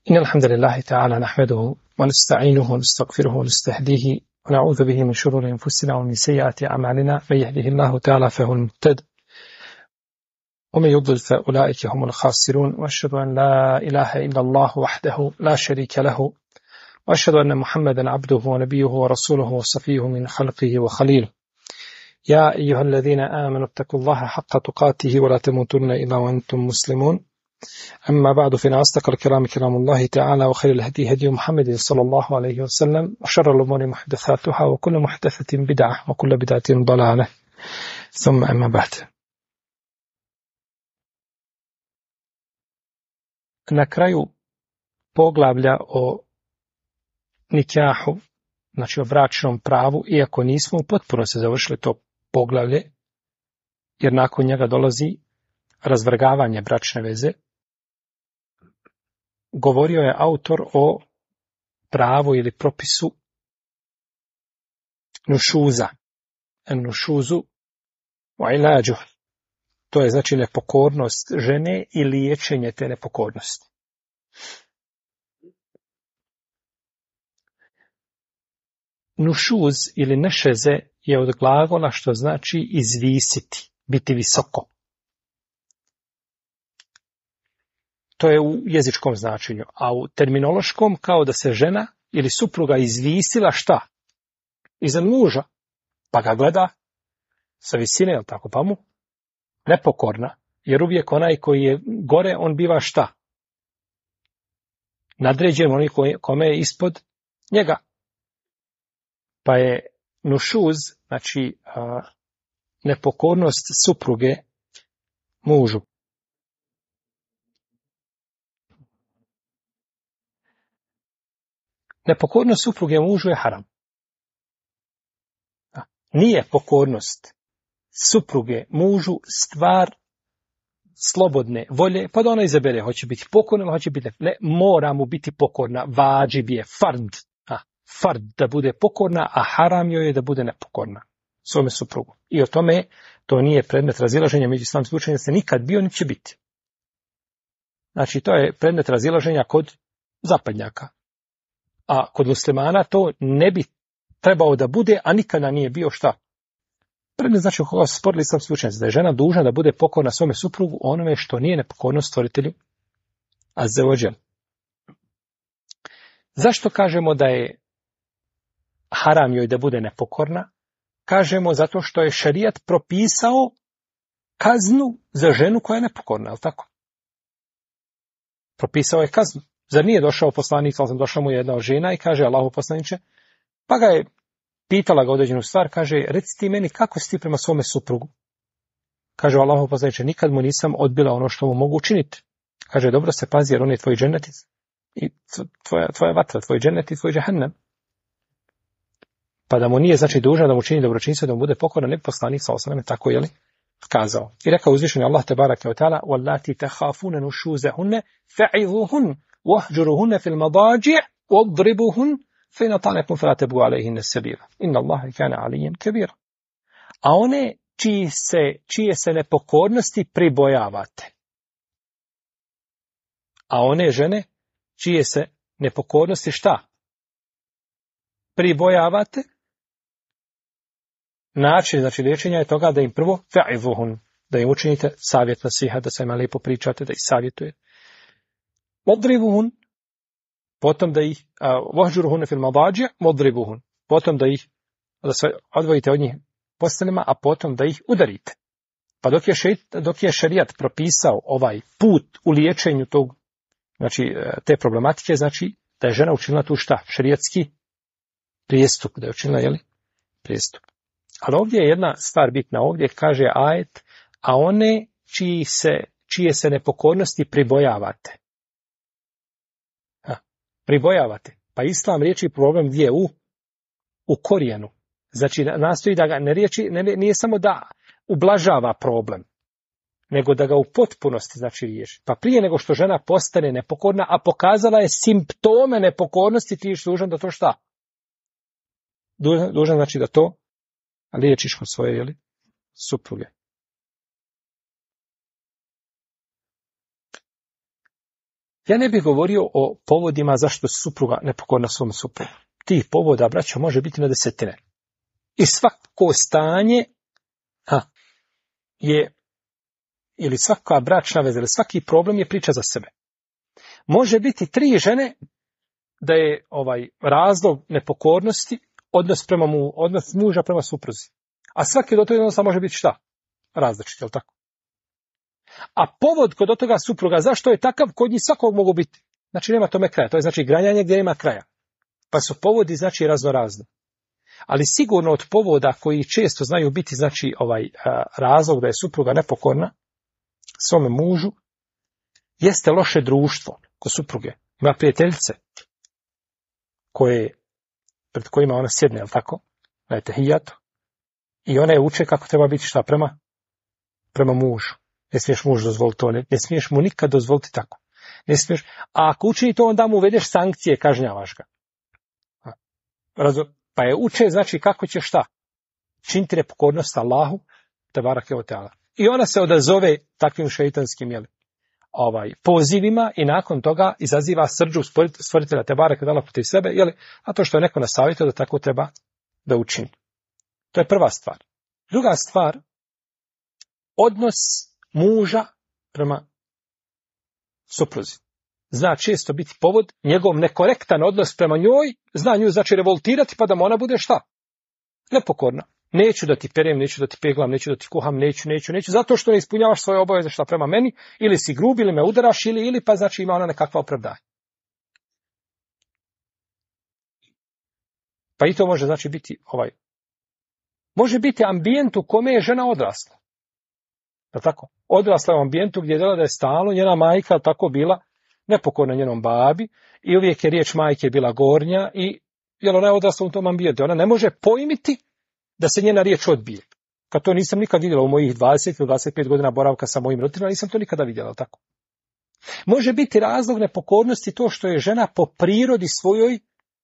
إن الحمد لله تعالى نحمده ونستعينه ونستغفره ونستهديه ونعوذ به من شرور أنفسنا ومن سيئات أعمالنا. من يهده الله تعالى فهو المهتد ومن يضلل فأولئك هم الخاسرون. وأشهد أن لا إله إلا الله وحده لا شريك له، وأشهد أن محمدا عبده ونبيه ورسوله وصفيه من خلقه وخليله. يا أيها الذين آمنوا اتقوا الله حق تقاته ولا تموتن إلا وأنتم مسلمون. أما بعد، فإن أصدق الكلام كلام الله تعالى، وخير الهدي هدي محمد صلى الله عليه وسلم، وشر الأمور محدثاتها، وكل محدثة بدعة، وكل بدعة ضلالة. ثم أما بعد. Na kraju poglavlja o nikahu, znači o bračnom pravu, iako nismo potpuno se završili to poglavlje, jer nakon njega dolazi razvrgavanje bračne veze, govorio je autor o pravu ili propisu nušuza. Nušuzu wa ilađu. To je znači nepokornost žene i liječenje te nepokornosti. Nušuz ili nešeze je od glagola što znači izvisiti, biti visoko. To je u jezičkom značenju, a u terminološkom kao da se žena ili supruga izvisila šta? Iza muža, pa ga gleda sa visine, jel tako, pa mu nepokorna, jer uvijek onaj koji je gore, on biva šta? Nadređen onaj kome je ispod njega. Pa je nušuz, znači nepokornost supruge mužu. Nepokornost supruge mužu je haram. Nije pokornost supruge mužu stvar slobodne volje, pa da ona izabere, hoće biti pokorna ili hoće biti ne, mora mu biti pokorna, vađib je, fard. Fard da bude pokorna, a haram joj je da bude nepokorna svome suprugu. I o tome to nije predmet razilaženja među islamskim učenjacima, nikad bio niti će biti. Znači to je predmet razilaženja kod zapadnjaka. A kod muslimana to ne bi trebao da bude, a nikada nije bio šta? Predmet znači koga su sporili islamski učenjaci, da je žena dužna da bude pokorna svome suprugu onome što nije nepokornost stvoritelju azza wa džel. Zašto kažemo da je haram joj da bude nepokorna? Kažemo zato što je šerijat propisao kaznu za ženu koja je nepokorna, je li tako? Propisao je kaznu. Zar nije došao poslanik, ali sam došla mu jedna žena i kaže Allahu poslaniče, pa ga je pitala ga određenu stvar, kaže, reci ti meni kako si ti prema svome suprugu? Kaže Allahu poslaniče, nikad mu nisam odbila ono što mu mogu učiniti. Kaže, dobro se pazi, jer on je tvoj džennetic i tvoja vatra, tvoj džennet i tvoj džahannam. Pa da mu nije znači dužan da mu čini dobročinstvo, da mu bude pokoran, ne poslanik sallallahu alejhi ve sellem tako je li kazao. I rekao uzvišeni Allah tebaraka ve taala: "Wallati takhafuna nushuzahunna fa'izuhun wahjuruhunna fil madaji' wadribuhun fa in ata'nakum fala tabghu alayhinna as-sabila. Inna Allaha kana 'aliyyan kabira." A one čije se nepokornosti pribojavate. A one žene čije se nepokornosti šta? Pribojavate. Način, znači liječenja je toga da im prvo fa'izuhun, da im učinite savjet nasihat, da se ima lijepo pričate, da ih savjetuje. Wadribuhun, potom da ih wahjuruhunna fil madaji' wadribuhun, potom da se odvojite od njih postelima, a potom da ih udarite. Pa dok je šerijat propisao ovaj put u liječenju tog, znači te problematike, znači da je žena učinila tu šta? Šerijatski prijestup, da je učinila, jeli? Prijestup. Ali ovdje je jedna stvar bitna, ovdje kaže ajet, a one čije se nepokornosti pribojavate. Pribojavate. Pa islam riječi problem gdje je u korijenu. Znači nastoji da ga nije samo da ublažava problem, nego da ga u potpunosti znači riješi. Pa prije nego što žena postane nepokorna, a pokazala je simptome nepokornosti, ti ješ dužan da to šta? Dužan znači da to liječiš kod svoje, jeli, supruge. Ja ne bih govorio o povodima zašto supruga nepokorna svom suprugu. Tih povoda, braćo, može biti na desetine. I svako stanje je, ili svaka bračna veza, ili svaki problem je priča za sebe. Može biti 3 žene da je razlog nepokornosti odnos muža prema supruzi. A svaki do toga jednostavno može biti šta? Različit, je li tako? A povod kod toga supruga, zašto je takav, kod njih svakog mogu biti? Znači nema tome kraja, to je znači granjanje gdje nema kraja. Pa su povodi znači razno. Ali sigurno od povoda koji često znaju biti znači razlog da je supruga nepokorna svome mužu, jeste loše društvo kod supruge. Ima prijateljice pred kojima ona sjedne, je li tako? Na etehijatu. I ona je uče kako treba biti šta prema mužu. Ne smiješ mužu dozvoliti to, ne smiješ mu nikad dozvoliti tako. Ne smiješ, a ako učini to, onda mu uvedeš sankcije, kažnjavaš ga. Pa je uče, znači kako će šta? Činiti nepokornost Allahu, tebarake ve teala. I ona se odazove takvim šejtanskim pozivima i nakon toga izaziva srdžu stvoritelja tebarake ve teala protiv sebe, a to što je neko nasavjetio da tako treba da učini. To je prva stvar. Druga stvar, odnos muža prema supruzi. Zna često biti povod, njegov nekorektan odnos prema njoj, zna nju znači revoltirati pa da mu ona bude šta? Nepokorna. Neću da ti perem, neću da ti peglam, neću da ti kuham, neću, zato što ne ispunjavaš svoje obaveze šta prema meni, ili si grub, ili me udaraš, ili pa znači ima ona nekakva opravdanja. Pa i to može znači biti može biti ambijent u kome je žena odrasla. Da tako? Odrasla u ambijentu gdje je dala da je stalno njena majka tako bila nepokorna njenom babi i uvijek je riječ majke bila gornja i ona je odrasla u tom ambijentu. Ona ne može pojmiti da se njena riječ odbije. Kad to nisam nikad vidjela u mojih 20 ili 25 godina boravka sa mojim roditeljima, nisam to nikada vidjela, tako. Može biti razlog nepokornosti to što je žena po prirodi svojoj,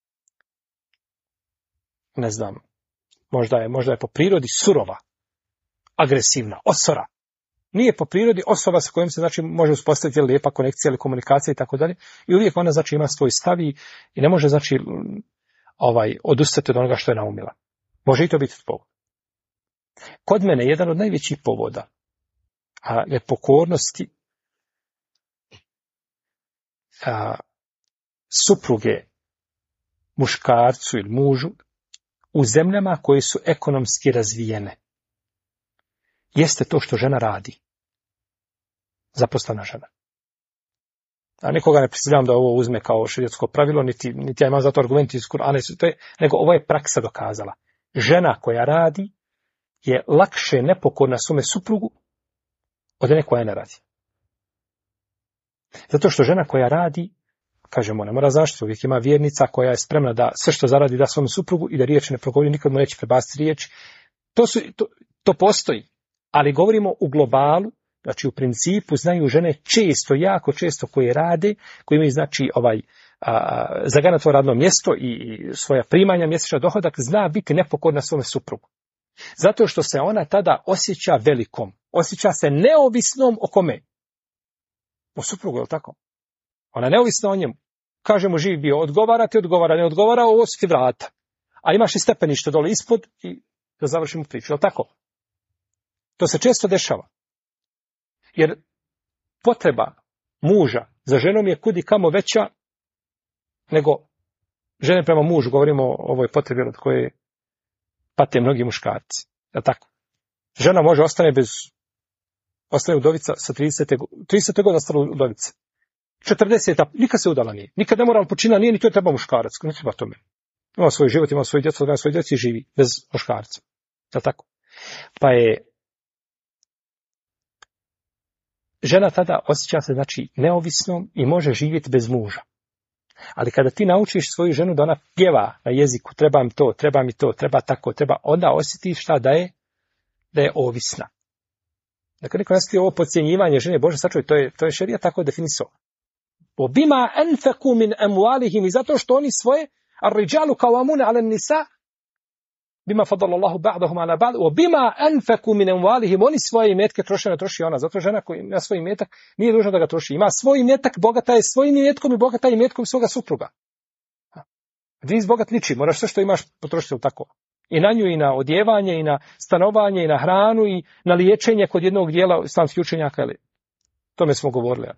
ne znam, možda je po prirodi surova, agresivna, osora. Nije po prirodi osoba sa kojom se znači može uspostaviti lijepa konekcija ili komunikacija i tako dalje. I uvijek ona znači ima svoj stav i ne može znači odustati od onoga što je naumila. Može i to biti povod. Kod mene jedan od najvećih povoda nepokornosti supruge muškarcu ili mužu u zemljama koje su ekonomski razvijene jeste to što žena radi. Zaposlena žena. A nikoga ne prisiljam da ovo uzme kao šerijatsko pravilo, niti ja imam za to argument iz Kur'ana, nego ovo je praksa dokazala. Žena koja radi je lakše nepokorna svome suprugu od one koja ne radi. Zato što žena koja radi, kažemo, ne mora zaštiti, uvijek ima vjernica koja je spremna da sve što zaradi da svome suprugu i da riječ ne progovori, nikad mu neće prebaciti riječ. To postoji. Ali govorimo u globalu, znači u principu znaju žene jako često koje rade, koji imaju znači zaganato radno mjesto i svoja primanja, mjesečni dohodak, zna biti nepokorna svome suprugu. Zato što se ona tada osjeća velikom, osjeća se neovisnom o kome? O suprugu, je li tako? Ona neovisna o njemu. Kaže mu živi bio, odgovara, ne odgovara, ovo su ti vrata. A imaš i stepenište dole ispod i da završimo priču, je li tako? To se često dešava. Jer potreba muža za ženom je kudi kamo veća nego žene prema mužu. Govorimo o ovoj potrebi od koje pate mnogi muškarci. Je li tako? Žena može ostane udovica sa 30. godina ostala udovica. 40. nikad se udala nije. Nikad ne moral počina nije, ni to treba muškarac. Ne treba tome. Ima svoj život, ima svoju djecu, svoje djeci i živi bez muškarca. Je li tako? Pa je žena tada osjeća se znači neovisnom i može živjeti bez muža. Ali kada ti naučiš svoju ženu da ona pjeva na jeziku, treba mi to, treba tako, onda osjetiš šta da je ovisna. Dakle, neko nastavi ovo podcjenjivanje žene, Bože sačuvaj, to je šerija tako definisao. Bima anfaqu min amwalihim, i zato što oni svoje ar-rijalu qawwamuna 'ala an-nisa, bima fadalallahu ba'dahum ala ba'd, wa bima anfaqu min amwalihim, oni svoje imetke troše, ne troši ona. Zato žena koja ima svoj imetak nije dužna da ga troši. Ima svoj imetak, bogata je svojim imetkom i bogata je imetkom svoga supruga. Ti nisi bogat ničim, moraš sve što imaš potrošiti u tako. I na nju, i na odjevanje, i na stanovanje, i na hranu, i na liječenje kod jednog dijela islamskih učenjaka. Tome smo govorili.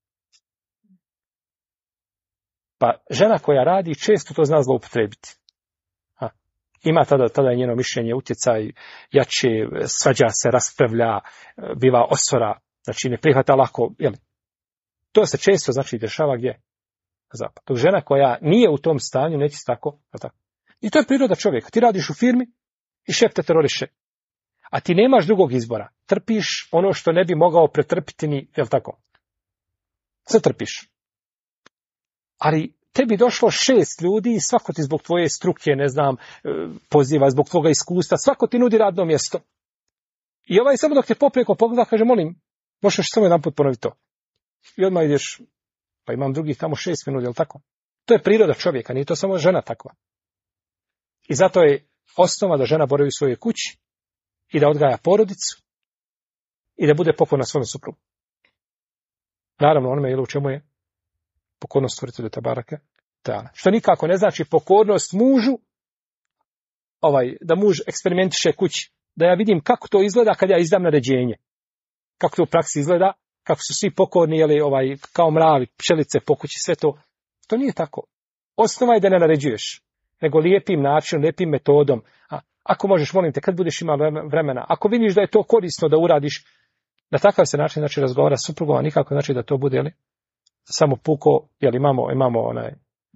Pa žena koja radi često to zna zloupotrebiti. Ima tada je njeno mišljenje, utjecaj, jače, svađa se, raspravlja, biva osvora, znači ne prihvata lako. To se često znači dešava gdje? Zapad. Dok žena koja nije u tom stanju neće tako. I to je priroda čovjeka. Ti radiš u firmi i šef te teroriše. A ti nemaš drugog izbora. Trpiš ono što ne bi mogao pretrpiti ni, jel tako? Sve trpiš. Ali tebi došlo 6 ljudi i svako ti zbog tvoje struke, ne znam, poziva, zbog tvoga iskustva, svako ti nudi radno mjesto. I ovaj samo dok te poprijeko pogleda, kaže, molim, možeš samo jedan put ponoviti to. I odmah ideš, pa imam drugih tamo 6 minuta, jel tako? To je priroda čovjeka, nije to samo žena takva. I zato je osnova da žena boravi u svojoj kući i da odgaja porodicu i da bude pokorna svome suprugu. Naravno, onome u čemu je pokornost stvoritelju Tebareke Teala. Što nikako ne znači pokornost mužu, da muž eksperimentiše kući, da ja vidim kako to izgleda kad ja izdam naređenje. Kako to u praksi izgleda, kako su svi pokorni, kao mravi, pčelice po kući, sve to. To nije tako. Osnova je da ne naređuješ, nego lijepim načinom, lijepim metodom. Ako možeš, molim te, kad budeš imao vremena, ako vidiš da je to korisno da uradiš, na takav se način znači razgovara s suprugom, a nikako znači da to bude samo puko, imamo onaj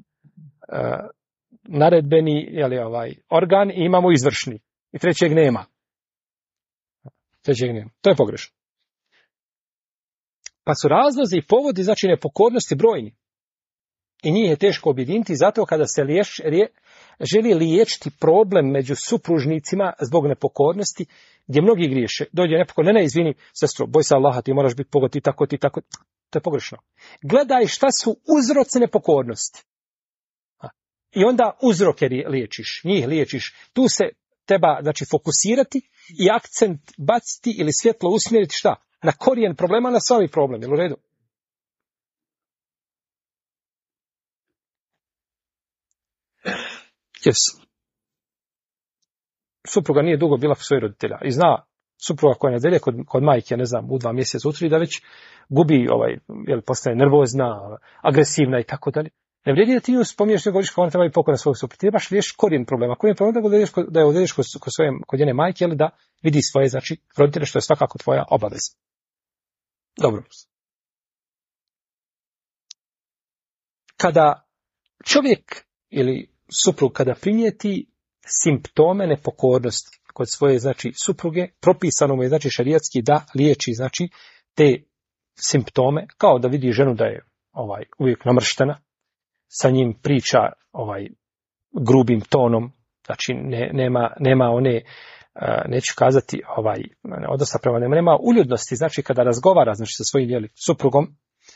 naredbeni organ i imamo izvršni. I trećeg nema. To je pogrešno. Pa su razlozi i povodi, znači nepokornosti brojni. I njih je teško objediniti, zato kada se želi liječiti problem među supružnicima zbog nepokornosti, gdje mnogi griješe. Dođe nepokorno, ne, izvini, sestro, boj se Allaha, ti moraš biti pogot, ti tako. To je pogrešno. Gledaj šta su uzroci nepokornosti. I onda uzroke liječiš, njih liječiš. Tu se treba, znači, fokusirati i akcent baciti ili svjetlo usmjeriti šta? Na korijen problema, na sami problem. Jel u redu? Yes. Supruga nije dugo bila kod svojih roditelja i zna supruga koja je nedelje kod majke, ne znam, u 2 mjeseca, u 3, da već gubi, postaje nervozna, agresivna i tako dalje. Ne vrijedi da ti nju spominješ, nego govoriš kako ona treba i pokorna svog supruga. Ti trebaš riješiti korijen problema. Korijen problema da je odvedeš kod njene majke, ili da vidi svoje, znači, roditelje, što je svakako tvoja obaveza. Dobro. Kada čovjek ili suprug kada primijeti simptome nepokornosti kod svoje, znači, supruge, propisano mu je, znači, šerijatski da liječi, znači, te simptome, kao da vidi ženu da je uvijek namrštena, sa njim priča grubim tonom, znači nema one, neću kazati odnosa prema nema uljudnosti, znači kada razgovara, znači, sa svojim suprugom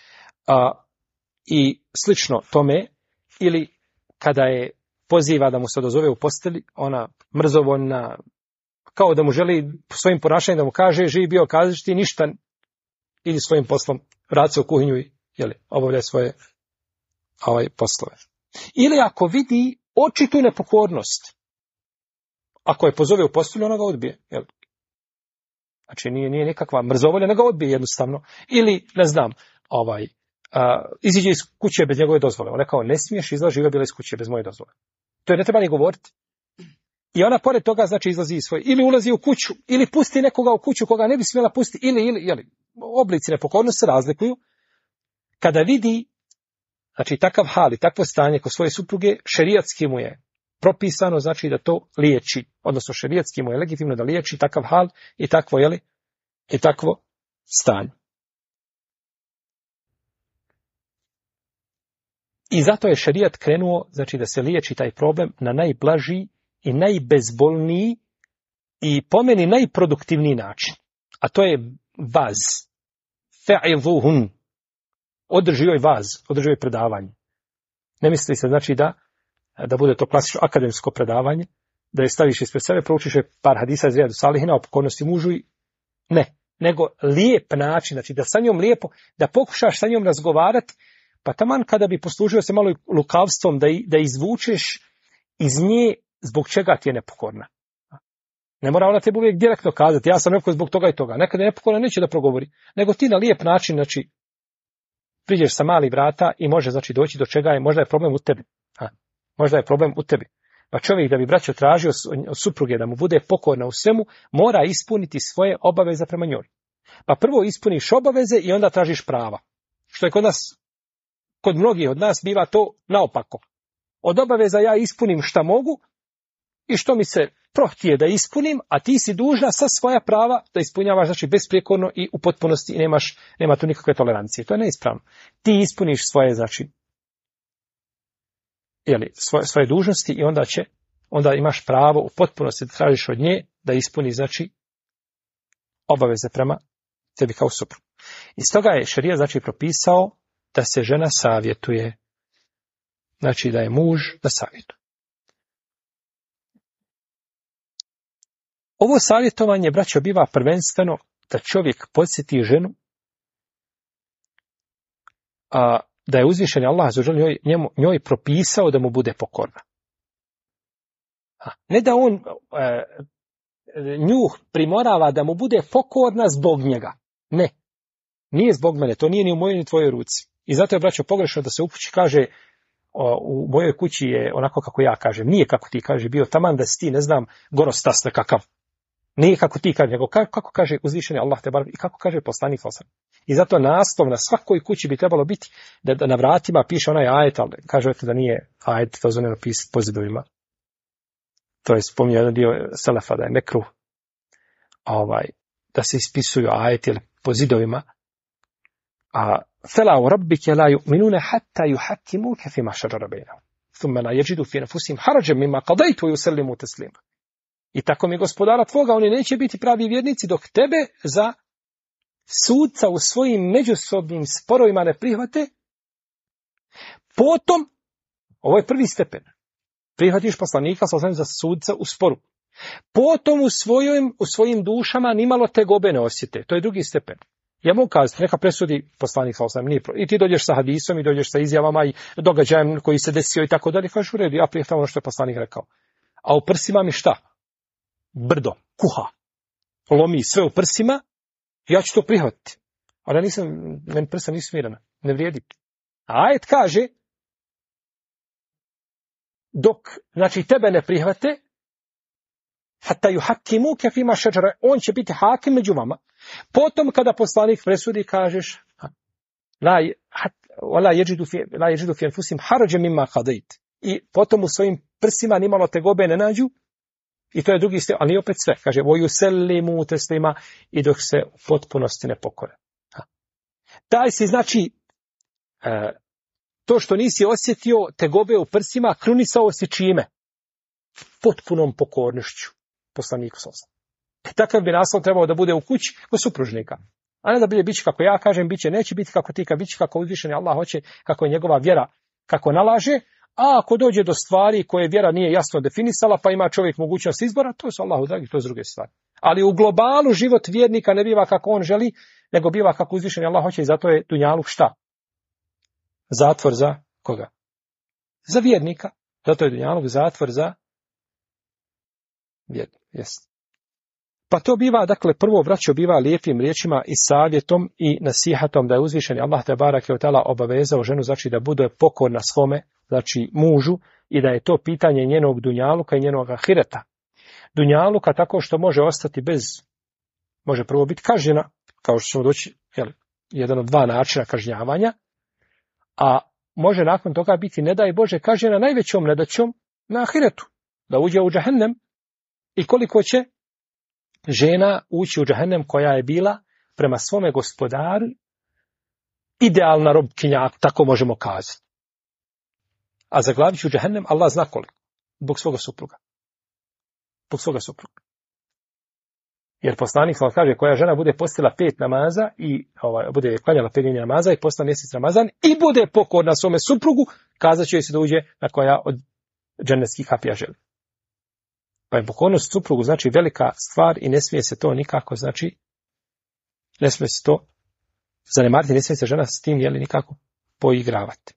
i slično tome, ili kada je poziva da mu se odazove u posteli, ona mrzovoljna, kao da mu želi svojim ponašanjem da mu kaže, živi bio, kažeš ti ništa, idi svojim poslom, vrati se u kuhinju i obavljaj svoje poslove. Ili ako vidi očitu nepokornost, ako je pozove u postelju, ona ga odbije. Znači nije nikakva mrzovolja, nego ga odbije jednostavno. Ili, ne znam, iziđe iz kuće bez njegove dozvole. On rekao, ne smiješ izlazi, živa bila iz kuće bez moje dozvole. To je ne treba ni govoriti. I ona pored toga, znači, izlazi iz svoje, ili ulazi u kuću, ili pusti nekoga u kuću koga ne bi smjela pustiti, ili oblici nepokornosti se razlikuju. Kada vidi, znači, takav hal i takvo stanje kod svoje supruge, šerijatski mu je propisano, znači, da to liječi, odnosno šerijatski mu je legitimno da liječi takav hal i takvo, i takvo stanje. I zato je šerijat krenuo, znači, da se liječi taj problem na najblažiji i najbezbolniji i po meni najproduktivniji način. A to je vaz. Fa'izuhun. Održi joj vaz, održi joj predavanje. Ne misli se, znači, da bude to klasično akademsko predavanje, da je staviš ispred sebe, proučiš je par hadisa iz Rijadu Salihina o pokornosti mužu i ne, nego lijep način, znači da sa njom lijepo, da pokušaš sa njom razgovarati, pa taman kada bi poslužio se malo lukavstvom da izvučeš iz nje zbog čega ti je nepokorna. Ne mora ona tebi uvijek direktno kazati, ja sam nepokor zbog toga i toga. Nekada je nepokorna, neće da progovori, nego ti na lijep način, znači, priđeš sa mali vrata i može, znači, doći do čega je, možda je problem u tebi. Možda je problem u tebi. Pa čovjek da bi braćo tražio od supruge da mu bude pokorna u svemu, mora ispuniti svoje obaveze prema njoj. Pa prvo ispuniš obaveze i onda tražiš prava. Što je kod mnogih od nas biva to naopako. Od obaveza ja ispunim šta mogu i što mi se prohtije da ispunim, a ti si dužna sa svoja prava da ispunjavaš, znači besprijekorno i u potpunosti i nema tu nikakve tolerancije. To je neispravno. Ti ispuniš svoje, znači, svoje dužnosti i onda imaš pravo u potpunosti da tražiš od nje da ispuni, znači, obaveze prema tebi kao suprugu. I stoga je šerijat, znači, propisao da se žena savjetuje. Znači da je muž da savjetuje. Ovo savjetovanje, braćo, biva prvenstveno da čovjek podsjeti ženu da je uzvišeni Allah njoj propisao da mu bude pokorna. Ne da on nju primorava da mu bude pokorna zbog njega. Ne. Nije zbog mene, to nije ni u mojoj ni tvojoj ruci. I zato je, braćo, pogrešno da se u kući kaže u mojoj kući je onako kako ja kažem. Nije kako ti kaže, bio taman da si ti, ne znam, gorostas nekakav. Nije kako ti kaže, nego kako kaže uzvišeni Allah te bar i kako kaže poslanik sallallahu alejhi ve sellem. I zato naslov na svakoj kući bi trebalo biti da na vratima piše onaj ajet, ali kažete da nije ajet, to zove napisati po zidovima. To je spominjao jedan dio selefa da je mekruh da se ispisuju ajeti po zidovima. فَلَا وَرَبِّكَ لَا يُؤْمِنُونَ حَتَّى يُحَكِّمُوكَ فِيمَا شَجَرَ بَيْنَهُمْ ثُمَّ لَا يَجِدُوا فِي أَنفُسِهِمْ حَرَجًا مِمَّا قَضَيْتَ وَيُسَلِّمُوا تَسْلِيمًا. I tako mi gospodara tvoga, oni neće biti pravi vjernici dok tebe za sudca u svojim međusobnim sporovima ne prihvate. Potom, ovo je prvi stepen, prihvatiš poslanika za sudca u sporu. Potom u svojim dušama nimalo tegobe ne osjete. To je drugi stepen. Ja mogu kazati, neka presudi poslanik sallallahu alejhi ve sellem, i ti dođeš sa hadisom i dođeš sa izjavama i događajem koji se desio i tako dalje, kažeš u redu, ja prihvatam ono što je poslanik rekao. A u prsima mi šta? Brdo, kuha, lomi sve u prsima, ja ću to prihvatiti. Ali meni prsa nisu smirana, ne vrijedi. A ajet kaže, dok, znači, tebe ne prihvate, hatta yuhakkimuke fima šeđara, on će biti hakim među vama. Potom kada poslanik presudi, kažeš, la jeđidu fi anfusihim harađem mimma qadait. I potom u svojim prsima nimalo tegobe ne nađu. I to je drugi step, ali nije opet sve. Kaže, vojusellimu teslima, i dok se u potpunosti ne pokore. Taj si, znači, to što nisi osjetio tegobe u prsima, krunisao si čime? Potpunom pokornošću poslaniku sallallahu alejhi ve sellem. Takav bi naslov trebao da bude u kući kod supružnika. A ne da bude biće kako ja kažem, biće neće biti kako ti, biće kako uzvišeni Allah hoće, kako je njegova vjera, kako nalaže. A ako dođe do stvari koje vjera nije jasno definisala, pa ima čovjek mogućnost izbora, to su Allahu dragi, to je s druge stvari. Ali u globalu život vjernika ne biva kako on želi, nego biva kako uzvišeni Allah hoće, i zato je dunjaluk šta? Zatvor za koga? Za vjernika. Zato je dunjaluk zatvor za vjernika. Jest. Pa to biva, dakle, prvo, braćo, biva lijepim riječima i savjetom i nasihatom da je uzvišeni Allah te barake ve taala obavezao ženu, znači da bude pokorna svome, znači mužu, i da je to pitanje njenog dunjaluka i njenog ahireta. Dunjaluka tako što može ostati može prvo biti kažnjena, kao što ćemo doći, jedan od dva načina kažnjavanja, a može nakon toga biti, ne daj Bože, kažnjena najvećom nedaćom na ahiretu, da uđe u džahennem. I koliko će žena ući u džahennem koja je bila prema svome gospodaru idealna robkinja, tako možemo kazati. A zaglavit će u džahennem, Allah zna koliko, zbog svoga supruga. Zbog svoga supruga. Jer poslanik kaže, koja žena bude postila 5 namaza i bude klanjala 5 namaza i postala mjesec Ramazan i bude pokorna svome suprugu, kazat će joj se da uđe na koja od džennetskih kapija želi. Pa je pokornost suprugu znači velika stvar i ne smije se to nikako, znači, ne smije se to zanemariti, ne smije se žena s tim, nikako poigravati.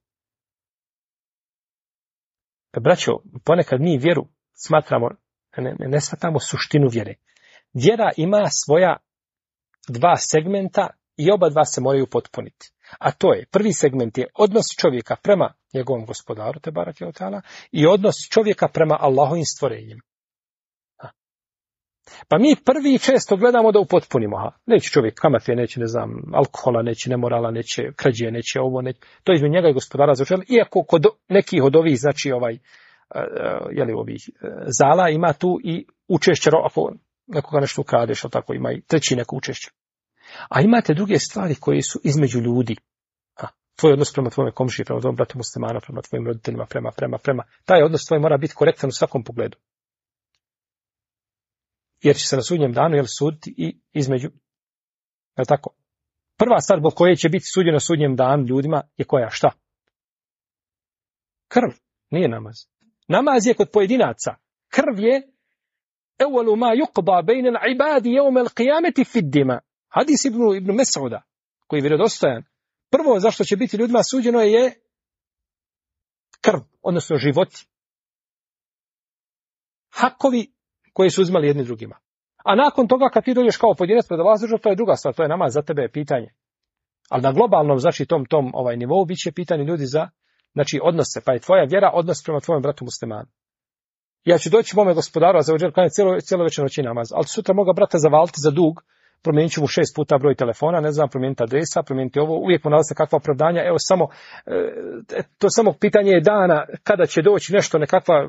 Braćo, ponekad mi vjeru smatramo, ne shvatamo suštinu vjere. Vjera ima svoja dva segmenta i oba dva se moraju potpuniti. A to je, prvi segment je odnos čovjeka prema njegovom gospodaru, te barake od ta'ala, i odnos čovjeka prema Allahovim stvorenjima. Pa mi prvi često gledamo da upotpunimo. Neće čovjek kamate, neće, alkohola, neće nemorala, neće krađe, neće ovo, neće. To između njega i gospodara zaželi. Iako kod nekih od ovih, znači ovih zala ima tu i učešće, ako nekoga nešto ukradeš, tako ima i treći neko učešće. A imate druge stvari koje su između ljudi. Tvoj odnos prema tvojom komšiji, prema tvojom bratu muslimana, prema tvojim roditeljima, prema. Taj odnos tvoj mora biti korektan u svakom pogledu. Jer će se na sudnjem danu suditi i između. Je tako? Prva stvar zbog koje će biti suđeno na sudnjem danu ljudima je koja? Šta? Krv. Nije namaz. Namaz je kod pojedinaca. Krv je evvalu ma yuqda bejna al-ibadi yawm al-qiyamati fi ad-dima. Hadis ibn Mes'uda, koji je vjerodostojan. Prvo zašto će biti ljudima suđeno je krv, odnosno životi. Hakovi koji su uzimali jedni drugima. A nakon toga kad ti dođeš kao pojedinac pred Allah, to je druga stvar, to je namaz, za tebe je pitanje. Ali na globalnom, znači tom nivou, bit će pitanje ljudi za, znači, odnose, pa je tvoja vjera odnos prema tvojom bratu muslimanu. Ja ću doći mome gospodaru, a za ođer klanjati cijelo večer noći namaz, ali sutra moga brata zavaliti za dug, promijenit ću mu 6 puta broj telefona, ne znam, promijeniti adresa, promijeniti ovo, uvijek mu nalazi kakva opravdanja, to samo pitanje je dana kada će doći nešto,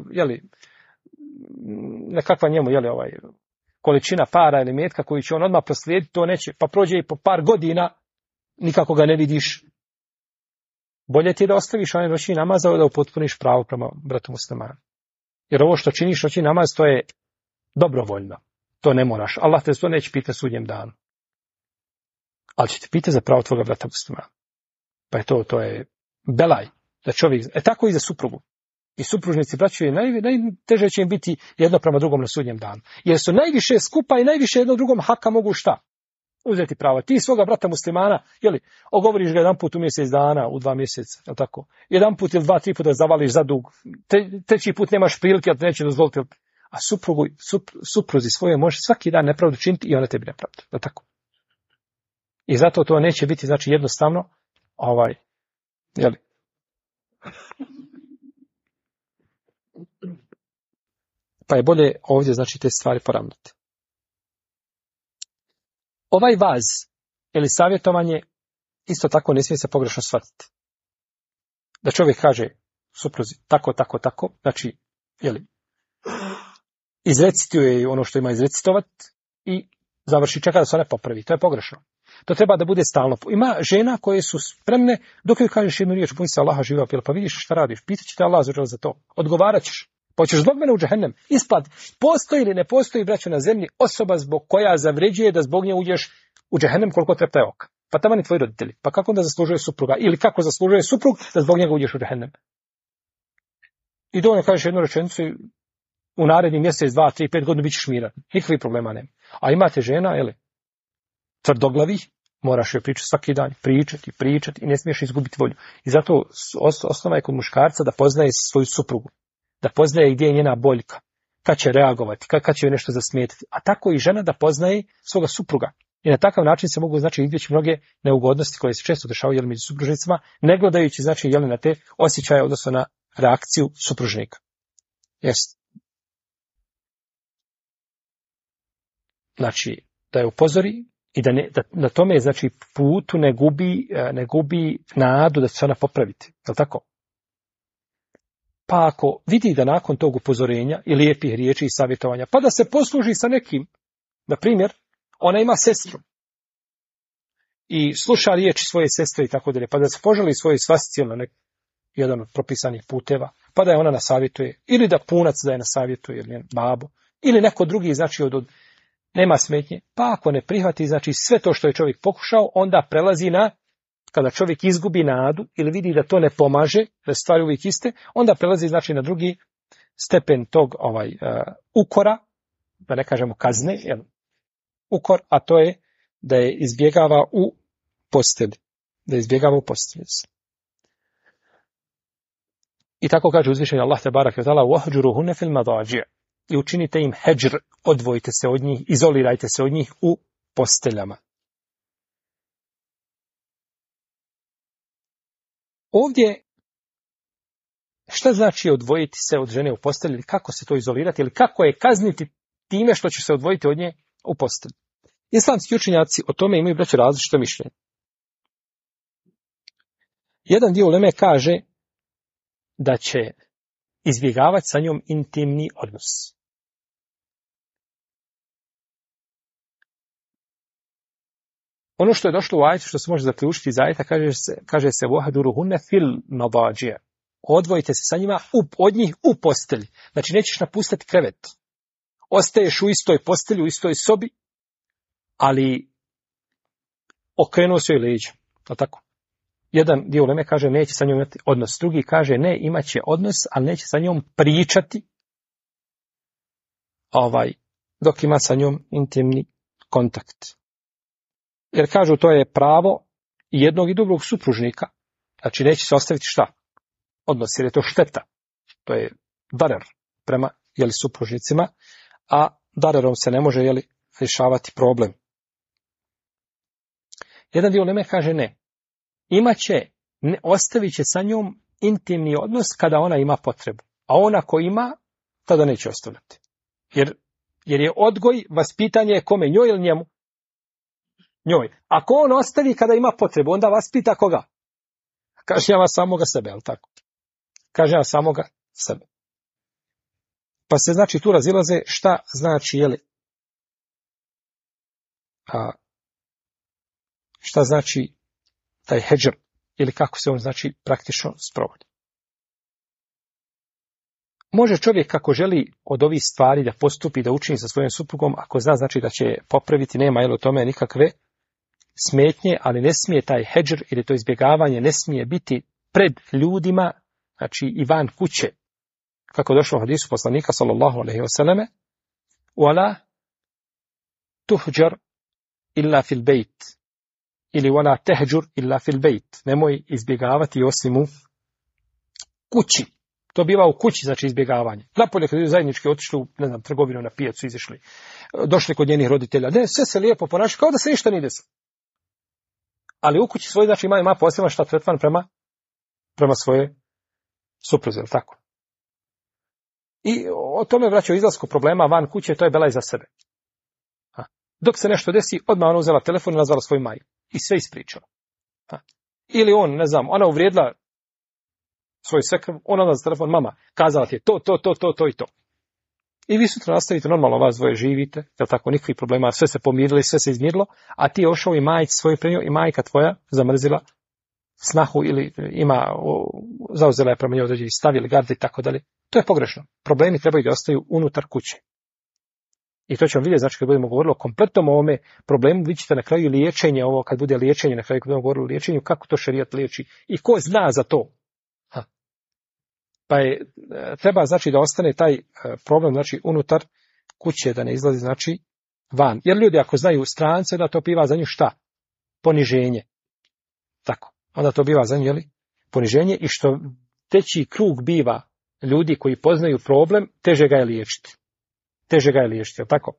nekakva njemu, količina para ili metka koju će on odmah proslijediti, to neće, pa prođe i po par godina, nikako ga ne vidiš. Bolje ti je da ostaviš onaj noćni namaz, da upotpuniš pravo prema bratu muslimanu. Jer ovo što činiš noćni namaz, to je dobrovoljno. To ne moraš. Allah te to neće pitati sudnjem danu. Ali će te pitati za pravo tvoga brata muslimana. Pa je to je belaj. Da čovjek, tako i za suprugu. I supružnici braću je najteže će im biti jedno prema drugom na sudnjem danu. Jer su najviše skupa i najviše jedno drugom haka mogu šta? Uzeti pravo. Ti svoga brata muslimana, ogovoriš ga jedan put u mjesec dana, u 2 mjeseca, je li tako? Jedan put ili 2-3 puta zavališ za dug. Treći put nemaš prilike, ali te neće dozvoliti. A supruzi svoje može svaki dan nepravdu činiti i ona tebi nepravdu. Je li tako? I zato to neće biti, znači, jednostavno, pa je bolje ovdje, znači, te stvari poravnati. Ovaj vaz ili savjetovanje isto tako ne smije se pogrešno shvatiti. Da čovjek kaže supruzi tako, znači, izrecituje ono što ima izrecitovati i završi, čeka da se ona popravi. To je pogrešno. To treba da bude stalno. Ima žena koje su spremne, dok joj kažeš jednu riječ, boj se Allaha živa, pa vidiš šta radiš, pitaće te Allah za to, odgovarat ćeš. Pa ćeš zbog mene u džehennem. Ispad, postoji ili ne postoji, braćo, na zemlji osoba zbog koja zavređuje da zbog nje uđeš u džehennem koliko trepta je oka. Pa tamo ni tvoji roditelji. Pa kako onda zaslužuje supruga? Ili kako zaslužuje suprug da zbog njega uđeš u džehennem? I dovoljno kažeš jednu rečenicu i u naredni mjesec, 2, 3, 5 godina bit ćeš miran. Nikakvih problema nema. A imate žena, tvrdoglavi, moraš joj pričati svaki dan, pričati i ne smiješ izgubiti volju. I zato osnova je kod muškarca da poznaje svoju suprugu. Da poznaje gdje je njena boljka, kad će reagovati, kad će joj nešto zasmetiti. A tako i žena da poznaje svoga supruga. I na takav način se mogu, znači, izbjeći mnoge neugodnosti koje se često dešavaju među supružnicima, ne gledajući, znači, na te osjećaje, odnosno na reakciju supružnika. Jest. Znači, da je upozori i da na tome, znači, putu ne gubi nadu da će se ona popraviti. Je li tako? Pa ako vidi da nakon tog upozorenja i lijepih riječi i savjetovanja, pa da se posluži sa nekim, na primjer, ona ima sestru i sluša riječi svoje sestre i tako dalje, pa da se poželi svoje svasci na jedan od propisanih puteva, pa da je ona nasavjetuje, ili da punac da je nasavjetuje, ili babo, ili neko drugi, znači, nema smetnje, pa ako ne prihvati, znači, sve to što je čovjek pokušao, onda prelazi na, kada čovjek izgubi nadu ili vidi da to ne pomaže, da stvari uvijek iste, onda prelazi, znači, na drugi stepen tog ukora, da ne kažemo kazne, ukor, a to je da je izbjegava u postelji. Da je izbjegava u postelji. I tako kaže uzvišeni Allah te barek ve taala: "Wahjuruhunna fil madaji'." I učinite im hedžr, odvojite se od njih, izolirajte se od njih u posteljama. Ovdje, šta znači odvojiti se od žene u postelji, ili kako se to izolirati, ili kako je kazniti time što će se odvojiti od nje u postelji? Islamski učenjaci o tome imaju, braćo, različito mišljenje. Jedan dio uleme kaže da će izbjegavati sa njom intimni odnos. Ono što je došlo u ajetu, što se može zaključiti iz ajeta, kaže se وَهَجُرُهُنَّ فِي الْمَضَاجِعِ. Odvojite se sa njima od njih u postelji. Znači nećeš napustiti krevet. Ostaješ u istoj postelji, u istoj sobi, ali okrenuo se joj leđa. Tako? Jedan dio uleme kaže neće sa njom imati odnos. Drugi kaže ne, imat će odnos, ali neće sa njom pričati dok ima sa njom intimni kontakt. Jer kažu to je pravo jednog i drugog supružnika. Znači neće se ostaviti šta? Odnos, jer je to šteta. To je darer prema supružnicima, a darerom se ne može rješavati problem. Jedan dio uleme kaže ne. Ostavit će sa njom intimni odnos kada ona ima potrebu. A ona ko ima, tada neće ostavljati. Jer je odgoj, vaspitanje kome, njoj ili njemu? Njoj. Ako on ostavi kada ima potrebu, onda vaspita koga? Kažnjava samoga sebe, ali tako? Kažnjava samoga sebe. Pa se znači tu razilaze šta znači, šta znači taj hedžr, ili kako se on znači praktično sprovodi. Može čovjek kako želi od ovih stvari da postupi, da učini sa svojim suprugom, ako zna znači da će popraviti, nema u tome nikakve smetnje, ali ne smije taj hedžr ili to izbjegavanje ne smije biti pred ljudima, znači i van kuće. Kako došlo u hadisu poslanika sallallahu alejhi ve selleme: "Wala tuhjar illa fil bejt." Ili wala tehđur illa fil bejt. Nemoj izbjegavati osim u kući. To biva u kući, znači izbjegavanje. Napolje kad zajednički otišli u, trgovinu, na pijacu, izišli, došli kod njenih roditelja. Ne, sve se lijepo ponaša, kao da se ništa nije desilo. Ali u kući svoj, znači ima poseban šta tretman prema svoje supruze, tako. I o tome vraća izlasku problema van kuće, to je belaj za sebe. Dok se nešto desi, odmah ona uzela telefon i nazvala svoju majku. I sve ispričala. Ili on, ona uvrijedila svoj svekrv, ona nazvala telefon, mama, kazala ti je to i to. I vi sutra nastavite, normalno vas dvoje živite, jel tako, nikakvih problema, sve se pomirili, sve se izmirilo, a ti je ošao i majci svoju prenio i majka tvoja zamrzila snahu ili zauzela je prema njoj određeni stav ili garde i tako dalje. To je pogrešno. Problemi trebaju da ostaju unutar kuće. I to ćemo vidjeti, znači kad budemo govorili o kompletnom ovome problemu, vi ćete na kraju liječenje, ovo kad bude liječenje, na kraju kad budemo govorili o liječenju, kako to šerijat liječi i ko zna za to. Pa treba znači da ostane taj problem znači unutar kuće, da ne izlazi znači van. Jer ljudi ako znaju strance, da to biva za nju šta? Poniženje. Tako. Onda to biva za nju, poniženje i što teći krug biva ljudi koji poznaju problem, teže ga je liječiti. Jel tako?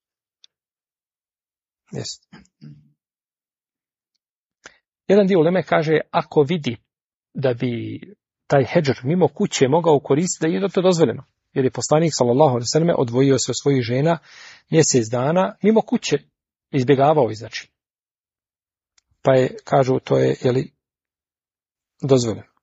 Jest. Jedan dio uleme kaže, ako vidi da bi taj hedžr mimo kuće mogao koristiti, da je to dozvoljeno. Jer je poslanik sallallahu alejhi ve selleme odvojio se od svojih žena mjesec dana mimo kuće, izbjegavao ih, znači. Pa kažu, to je, dozvoljeno.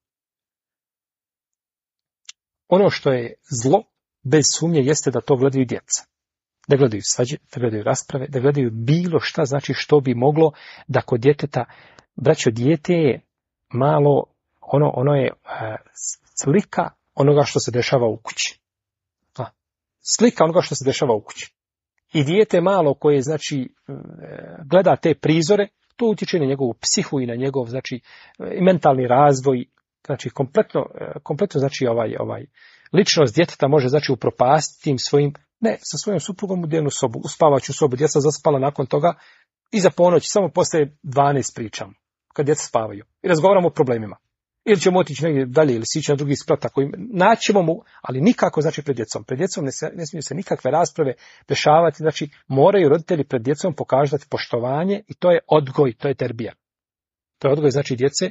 Ono što je zlo, bez sumnje, jeste da to gledaju djeca. Da gledaju svađe, da gledaju rasprave, da gledaju bilo šta, znači što bi moglo da kod djeteta, braćo, dijete je malo, ono je slika onoga što se dešava u kući. Slika onoga što se dešava u kući. I dijete malo koje, znači, gleda te prizore, to utječe na njegovu psihu i na njegov, znači, mentalni razvoj, znači, kompletno znači, ličnost djeteta može znači upropastiti tim svojim, ne, sa svojom suprugom u dnevnu sobu, u spavaću sobu, djeca zaspala nakon toga, iza ponoći, samo poslije 12 pričamo, kad djeca spavaju i razgovaramo o problemima. Ili ćemo otići negdje dalje, ili sići na drugi sprat, ako naćemo mu, ali nikako znači pred djecom. Pred djecom ne smiju se nikakve rasprave dešavati, znači moraju roditelji pred djecom pokazati poštovanje i to je odgoj, to je terbija. To je odgoj znači djece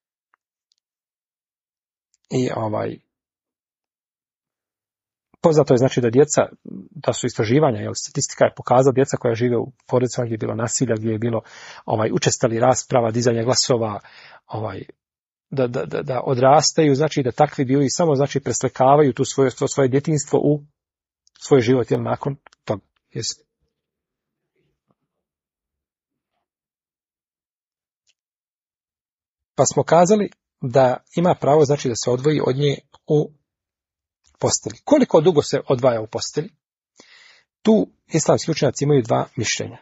i poznato je znači da djeca, da su istraživanja, jer statistika je pokazala djeca koja žive u porodicama gdje je bilo nasilja, gdje je bilo učestali rasprava, dizanje glasova, da odrastaju, znači da takvi bili samo znači preslikavaju tu svoje djetinjstvo u svoj život jel nakon toga. Jeste. Pa smo kazali da ima pravo znači da se odvoji od nje u postelji. Koliko dugo se odvaja u postelji? Tu islamski učenjaci imaju dva mišljenja.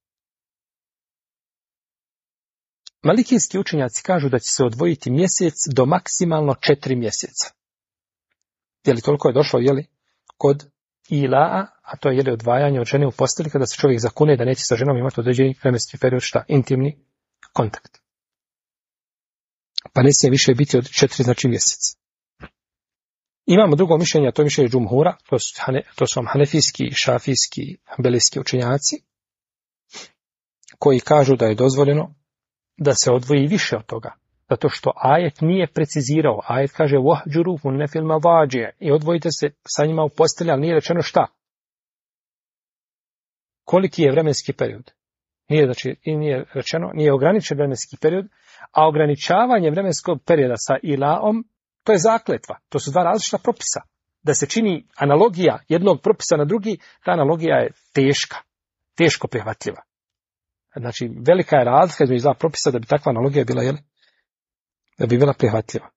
Malikijski učenjaci kažu da će se odvojiti mjesec do maksimalno 4 mjeseca. Jeli toliko je došlo kod ilaa, a to je odvajanje od žene u postelji kada se čovjek zakune da neće sa ženom imati određeni vremenski period intimni kontakt. Pa ne smije više biti od 4 znači mjeseca. Imamo drugo mišljenje, a to je mišljenje džumhura, to su hanefijski, šafijski, hanbelijski učenjaci, koji kažu da je dozvoljeno da se odvoji više od toga. Zato što ajet nije precizirao. Ajet kaže وَهْجُرُهُنَّ فِي الْمَضَاجِعِ i odvojite se sa njima u postelji, ali nije rečeno šta. Koliki je vremenski period? Nije rečeno, nije ograničen vremenski period, a ograničavanje vremenskog perioda sa ilaom, to je zakletva. To su dva različita propisa. Da se čini analogija jednog propisa na drugi, ta analogija je teško prihvatljiva. Znači, velika je razlika između dva propisa da bi takva analogija bila, da bi bila prihvatljiva.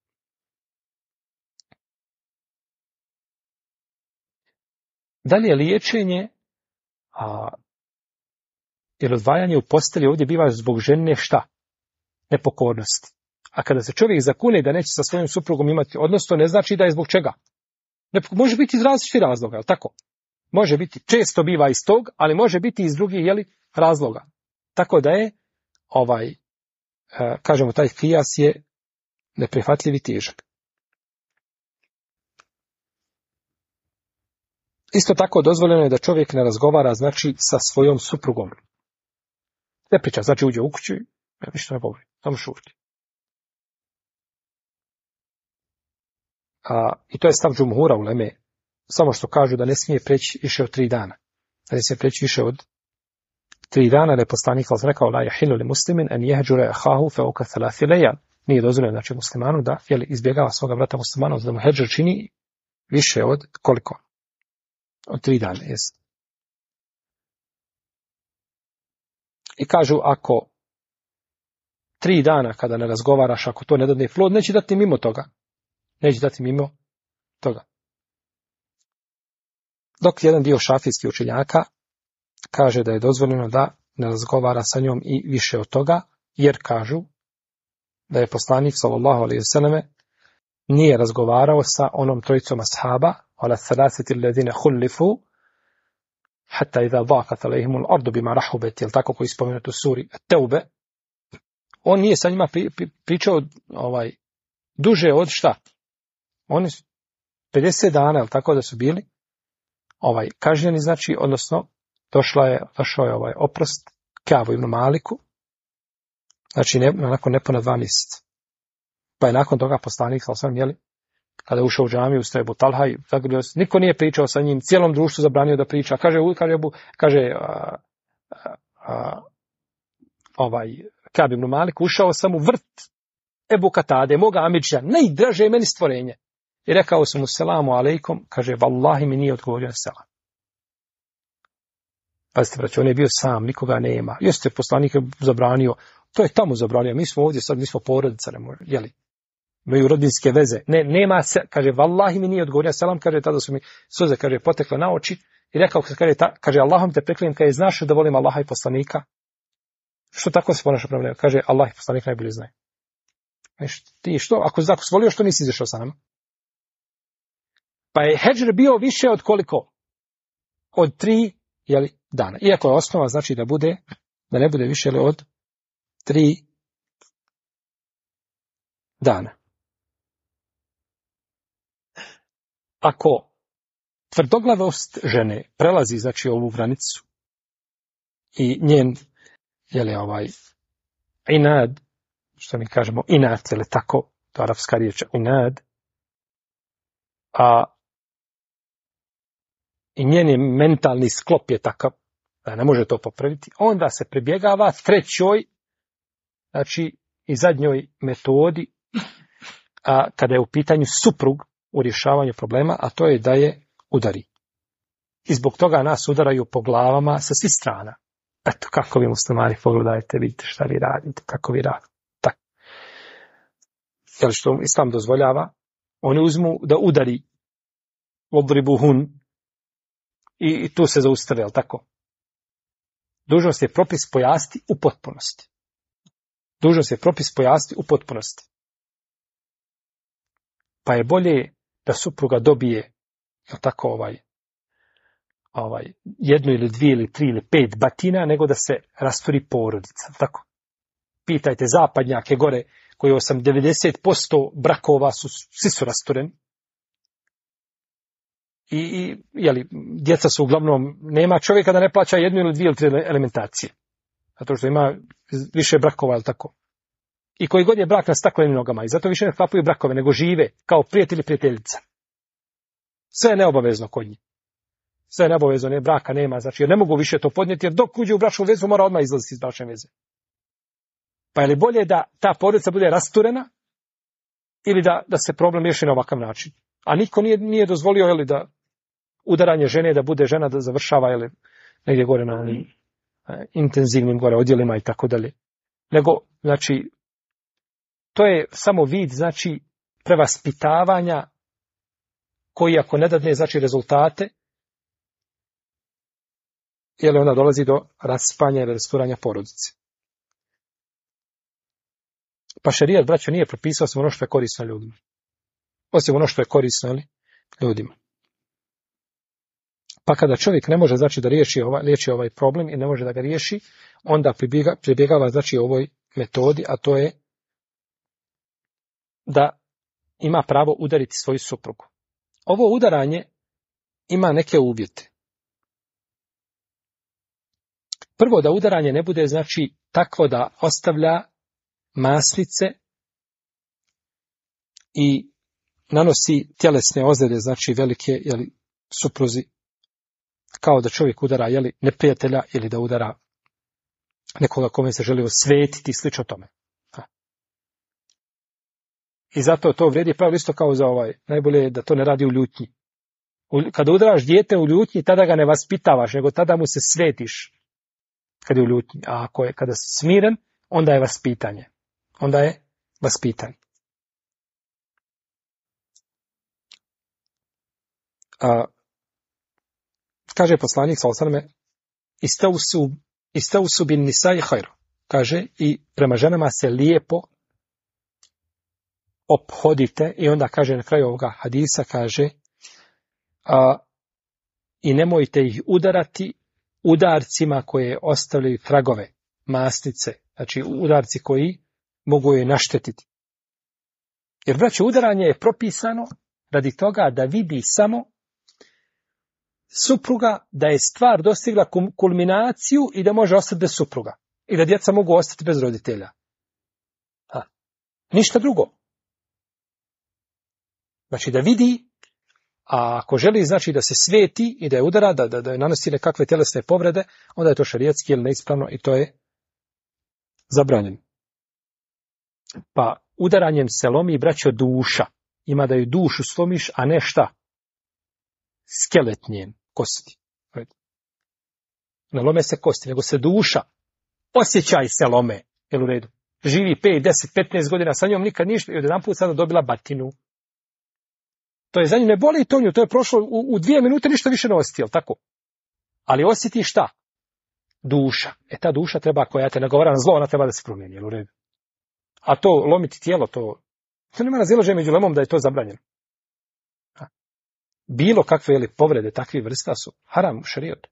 Dalje, liječenje jer odvajanje u postelji ovdje biva zbog žene šta? Nepokornosti. A kada se čovjek zakune da neće sa svojim suprugom imati odnos, to ne znači da je zbog čega. Može biti iz različitih razloga, ali tako? Može biti, često biva iz tog, ali može biti iz drugih razloga. Tako da je, kažemo, taj kijas je neprihvatljiv i težak. Isto tako dozvoljeno je da čovjek ne razgovara, znači, sa svojom suprugom. Ne priča, znači uđe u kuću i ništa ne govori, samo šuti. I to je stav džumhura uleme, samo što kažu da ne smije preći više od 3 dana. Da ne smije preći više od 3 dana, da je poslanik rekao la yahillu li muslimin an yahjura akhahu fawqa 3 layal. Nije dozvoljeno znači muslimanu da izbjegava svoga brata muslimana, da mu hedžr čini više od koliko? Od 3 dana, jest. I kažu ako 3 dana kada ne razgovaraš, ako to ne dadne plod, neće dati mimo toga. Neće dati mimo toga. Dok jedan dio šafijskih učenjaka kaže da je dozvoljeno da ne razgovara sa njom i više od toga, jer kažu da je poslanik sallallahu alejhi ve selleme nije razgovarao sa onom trojicom ashaba, ala thalathati alladhina khulifu hatta idha daqat alayhim al-ardu bima rahubat, jel tako koji spomenuto u suri At-Taube. On nije sa njima pričao duže od šta? Oni 50 dana, jel tako da su bili kažnjeni, znači, odnosno došao je oprost Ka'bu ibn Maliku, znači nakon nepuna 2 mjeseca. Pa je nakon toga poslanik kada je ušao u džamiju, ustao Ebu Talha i niko nije pričao sa njim, cijelom društvu zabranio da priča. Ka'b ibn Malik, ušao sam u vrt Ebu Katade, moga Amidža, najdraže meni stvorenje. I rekao sam mu selamu alejkom, kaže, vallahi mi nije odgovorio na selam. Pazite, braćo, on je bio sam, nikoga nema. Jeste, poslanik je zabranio, to je tamo zabranio, mi smo ovdje sad, mi smo porodica, imaju rodinske veze. Ne, nema se, kaže, vallahi mi nije odgovorio na selam, kaže, tada su mi suze, kaže, potekle na oči i rekao, kaže, Allahom te preklijem, kaže, znaš da volim Allaha i poslanika? Što tako se ponaša prema njemu? Kaže, Allah i poslanik najbolje znaju. Ti što? Ako si volio, što nisi izašao sa nama? Pa je hedžr bio više od koliko? Od 3 dana. Iako je osnova znači da ne bude više od 3 dana. Ako tvrdoglavost žene prelazi znači ovu granicu i njen inad, što mi kažemo inat, tako, to arapska riječ inad, i njen mentalni sklop je takav da ne može to popraviti, onda se pribjegava trećoj, znači i zadnjoj metodi, kada je u pitanju suprug u rješavanju problema, a to je da je udari. I zbog toga nas udaraju po glavama sa svih strana. Eto, kako vi muslimani pogledajte, vidite šta vi radite, kako vi radite. Tako. Jer što Islam dozvoljava, oni uzmu da udari odribuhun i tu se zaustave, jel tako? Dužnost je propis pojasniti u potpunosti. Dužnost je propis pojasniti u potpunosti. Pa je bolje da supruga dobije, jel tako, jednu ili dvije ili 3 ili 5 batina, nego da se rasturi porodica. Tako. Pitajte zapadnjake gore, koji 90% brakova svi su rastureni. I djeca su uglavnom, nema čovjeka da ne plaća 1 ili 2 ili 3 alimentacije. Zato što ima više brakova, jel tako? I koji god je brak na staklenim nogama. I zato više ne sklapaju brakove, nego žive kao prijatelj i prijateljica. Sve je neobavezno kod njih. Sve je neobavezno, braka nema, znači jer ne mogu više to podnijeti, jer dok uđe u bračnu vezu mora odmah izlaziti iz bračne veze. Pa je li bolje da ta porodica bude rasturena ili da se problem riješi na ovakav način? A niko nije dozvolio da udaranje žene, da bude žena da završava negdje gore na intenzivnim gore odjelima i tako dalje. Nego, znači, to je samo vid, znači, prevaspitavanja koji ako ne dadne, znači, rezultate, onda dolazi do raspanja ili rasturanja porodice. Pa šerijat, braćo, nije propisao samo ono što je korisno ljudima. Osim ono što je korisno ljudima. Pa kada čovjek ne može, znači, da riješi ovaj problem i ne može da ga riješi, onda pribjegava, znači, ovoj metodi, a to je da ima pravo udariti svoju suprugu. Ovo udaranje ima neke uvjete. Prvo, da udaranje ne bude, znači, takvo da ostavlja masnice i nanosi tjelesne ozljede, znači velike supruzi, kao da čovjek udara neprijatelja ili da udara nekoga kome se želi osvetiti i slično tome. I zato to vrijedi pravilo isto kao za najbolje je da to ne radi u ljutnji. Kada udaraš dijete u ljutnji, tada ga ne vaspitavaš, nego tada mu se svetiš kada je u ljutnji. A kada si smiren, onda je vaspitanje. Onda je vaspitanje. Kaže poslanik sallallahu istausu bin nisai hajru. Kaže, i prema ženama se lijepo ophodite, i onda kaže na kraju ovoga hadisa, kaže, i nemojte ih udarati udarcima koje ostavljaju tragove, masnice, znači udarci koji mogu je naštetiti. Jer, braće, udaranje je propisano radi toga da vidi samo supruga da je stvar dostigla kulminaciju i da može ostati bez supruga. I da djeca mogu ostati bez roditelja. Ništa drugo. Znači da vidi, a ako želi, znači da se sveti i da je udara, da je nanosi nekakve tjelesne povrede, onda je to šerijatski ili neispravno i to je zabranjeno. Pa udaranjem se lomi, braćo, duša. Ima da ju dušu slomiš, a ne šta? Skelet njen, kosti. Ne lome se kosti, nego se duša. Osjećaj se lome. Jel u redu? Živi 5, 10, 15 godina sa njom, nikad ništa i odjedanput sada dobila batinu. To je za nju ne boli to nju, to je prošlo u 2 minute, ništa više ne osjeti, jel tako? Ali osjeti šta? Duša. Ta duša treba, koja te nagovara na zlo, ona treba da se promijeni, jel u redu? A to lomiti tijelo, to nema razilaženja među lemom da je to zabranjeno. bilo kakve ili povrede takvih vrsta su haram u šerijetu.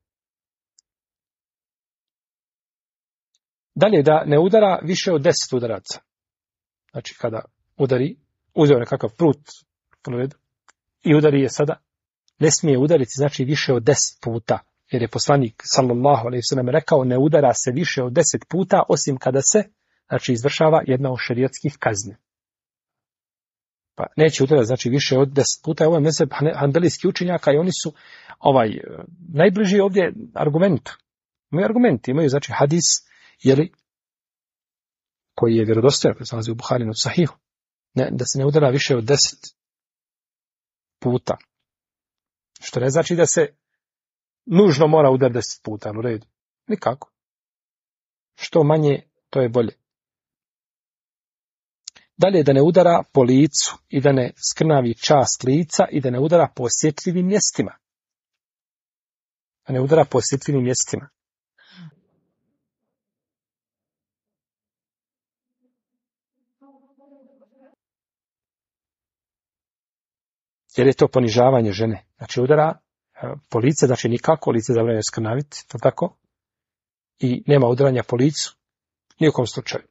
Dalje, da ne udara više od 10 udaraca. Znači, kada udari, uzeo nekakav prut i udari je sada, ne smije udariti, znači, više od 10 puta. Jer je poslanik, sallallahu alejhi ve sellem, rekao, ne udara se više od 10 puta, osim kada se, znači, izvršava jedna od šerijatskih kazni. Pa neće udarati, znači, više od 10 puta. Ovo je mezheb hanbelijskih učenjaka i oni su najbliži ovdje argumentu. Imaju argumenti, imaju, znači, hadis, koji je vjerodostojan, koji se nalazi u Buharinu Sahihu, da se ne udara više od 10 puta. Što ne znači da se nužno mora udariti 10 puta, u redu. Nikako. Što manje, to je bolje. Dalje, da ne udara po licu i da ne skrnavi čast lica i da ne udara po osjetljivim mjestima. Da ne udara po osjetljivim mjestima. Jer je to ponižavanje žene. Znači udara po lice, znači nikako, lice zabranjeno skrnaviti, to tako? I nema udaranja po licu, nijekom slučaju.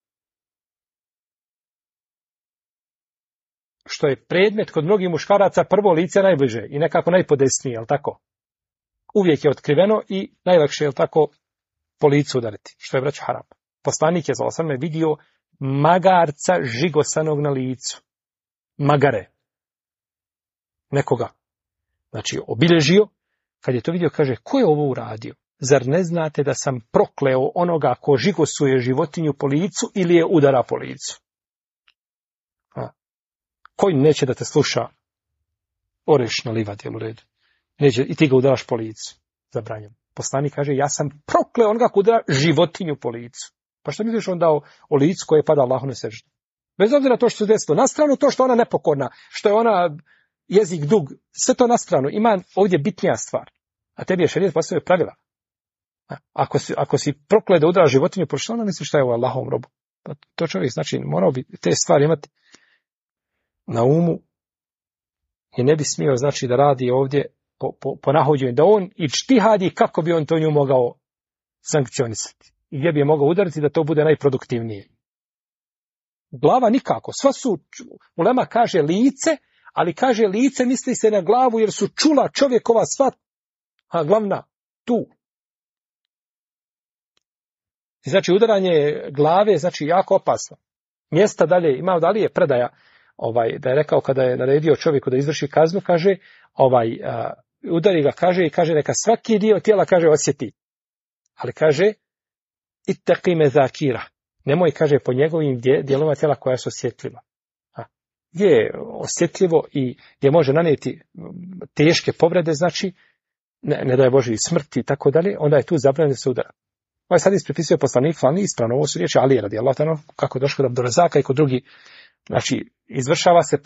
Što je predmet kod mnogih muškaraca, prvo lice najbliže i nekako najpodesnije, jel tako? Uvijek je otkriveno i najlakše, jel tako, po licu udariti, što je braćo haram. Poslanik je sallallahu alejhi ve sellem vidio magarca žigosanog na licu. Magare. Nekoga. Znači, obilježio. Kad je to vidio, kaže, ko je ovo uradio? Zar ne znate da sam prokleo onoga ko žigosuje životinju po licu ili je udara po licu? Koji neće da te sluša? Oreš na livadi, jel u redu? Neće, i ti ga udaraš po licu. Zabranjeno. Poslanik kaže, ja sam prokleo onoga ko udara životinju po licu. Pa što misliš on dao o licu koje pada Allahu na seždu? Bez obzira na to što se desilo. Na stranu to što ona nepokorna, što je ona jezik dug, sve to na stranu. Ima ovdje bitnija stvar. A tebi je šerijat postavio pravila. Ako si prokleo da udara životinju, po što onda misliš šta je u Allahovom robu? Pa to čovjek, znači, morao bi te stvari imati na umu i ne bi smio, znači, da radi ovdje po nahođenju, da on i čtihadi kako bi on to nju mogao sankcionisati. I gdje bi je mogao udariti da to bude najproduktivnije. Glava nikako. Sva su, ulema kaže lice, ali kaže lice misli se na glavu jer su čula čovjekova sva glavna tu. I znači udaranje glave znači jako opasno. Mjesta dalje, ima da li je predaja da je rekao kada je naredio čovjeku da izvrši kaznu, kaže udari ga, kaže i kaže neka svaki dio tijela kaže osjeti. Ali kaže ittaqi me zakira. Nemoj, kaže, po njegovim dijelovima tijela koja su osjetljiva. Gdje je osjetljivo i gdje može nanijeti teške povrede, znači, ne daje Bože i smrti i tako dalje, onda je tu zabranjeno da se udara. Ovaj sad isprepisuje poslanik, ali ispravno, ovo su riječi Alije radijallahu anhu, kako je došlo kod Abdurazaka i kod drugi, znači, izvršava se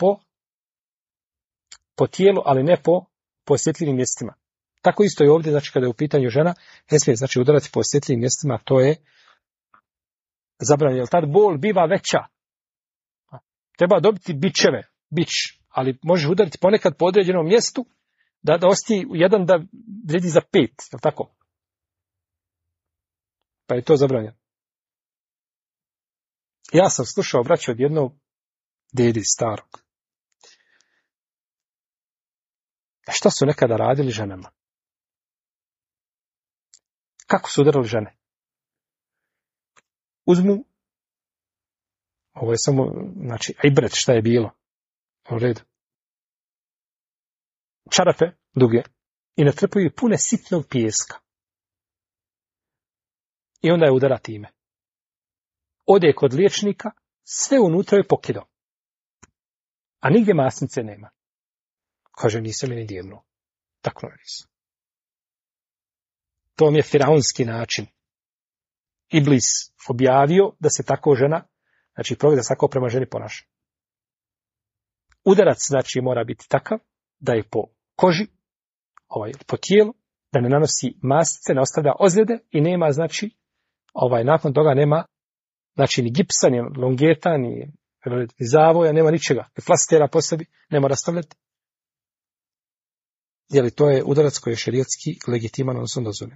po tijelu, ali ne po osjetljivim mjestima. Tako isto i ovdje, znači, kada je u pitanju žena, ne smije, znači, udarati po osjetljivim mjestima, to je zabranjeno, jer tad bol biva veća. Treba dobiti bić, ali možeš udariti ponekad po određenom mjestu, da ostaje jedan da vredi za 5, je li tako? Pa je to zabranjeno. Ja sam slušao, braćo, od jednog dedi starog. Šta su nekada radili ženama? Kako su udarali žene? Uzmu, ovo je samo, znači, ibret šta je bilo. U redu. Čarape duge i natrpaju pune sitnog pijeska. I onda je udara time. Ode kod liječnika, sve unutra je pokidao. A nigdje masnice nema. Kaže, nisam je ni dirnuo. Tako nisam. To mi je firaunski način. Iblis objavio da se tako žena, znači da se tako prema ženi ponaša. Udarac, znači, mora biti takav da je po koži, po tijelu, da ne nanosi masnice, ne ostavlja ozljede i nema, znači, nakon toga nema, znači, ni gipsa, ni longeta, ni zavoja, nema ničega. Ni flastera po sebi, nema rastavljati. je li to je udarac koji je šerijatski legitiman, odnosno dozvoljen.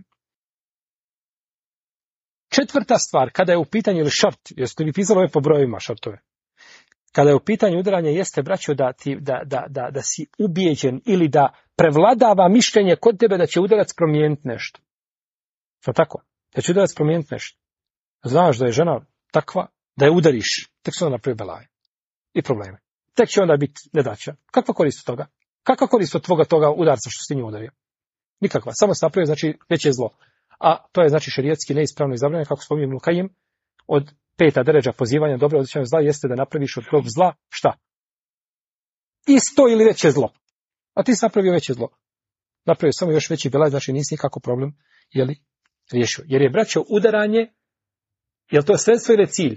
Četvrta stvar, kada je u pitanju ili šart, jeste li pisali ove po brojevima šartove? Kada je u pitanju udaranja, jeste, braćo, da si ubijeđen ili da prevladava mišljenje kod tebe da će udarac promijeniti nešto. To tako? Da će udarac promijeniti nešto. Znaš da je žena takva, da je udariš, tek se onda napravi belaje i probleme. Tek će onda biti nedaća. Kakva korist od toga? Kakva korist od toga udarca što si ti nju udario? Nikakva. Samo se napravi, znači, veće zlo. A to je, znači, šerijatski neispravno izabranje, kako spominje Ibn Kajim, od 5. deređa pozivanja dobro odličnog zla jeste da napraviš od tog zla šta? Isto ili veće zlo. A ti si napravio veće zlo. Napravio samo još veći belaj, znači nisi nikako problem, riješio. Jer je, braćo, udaranje, je li to sredstvo ili cilj?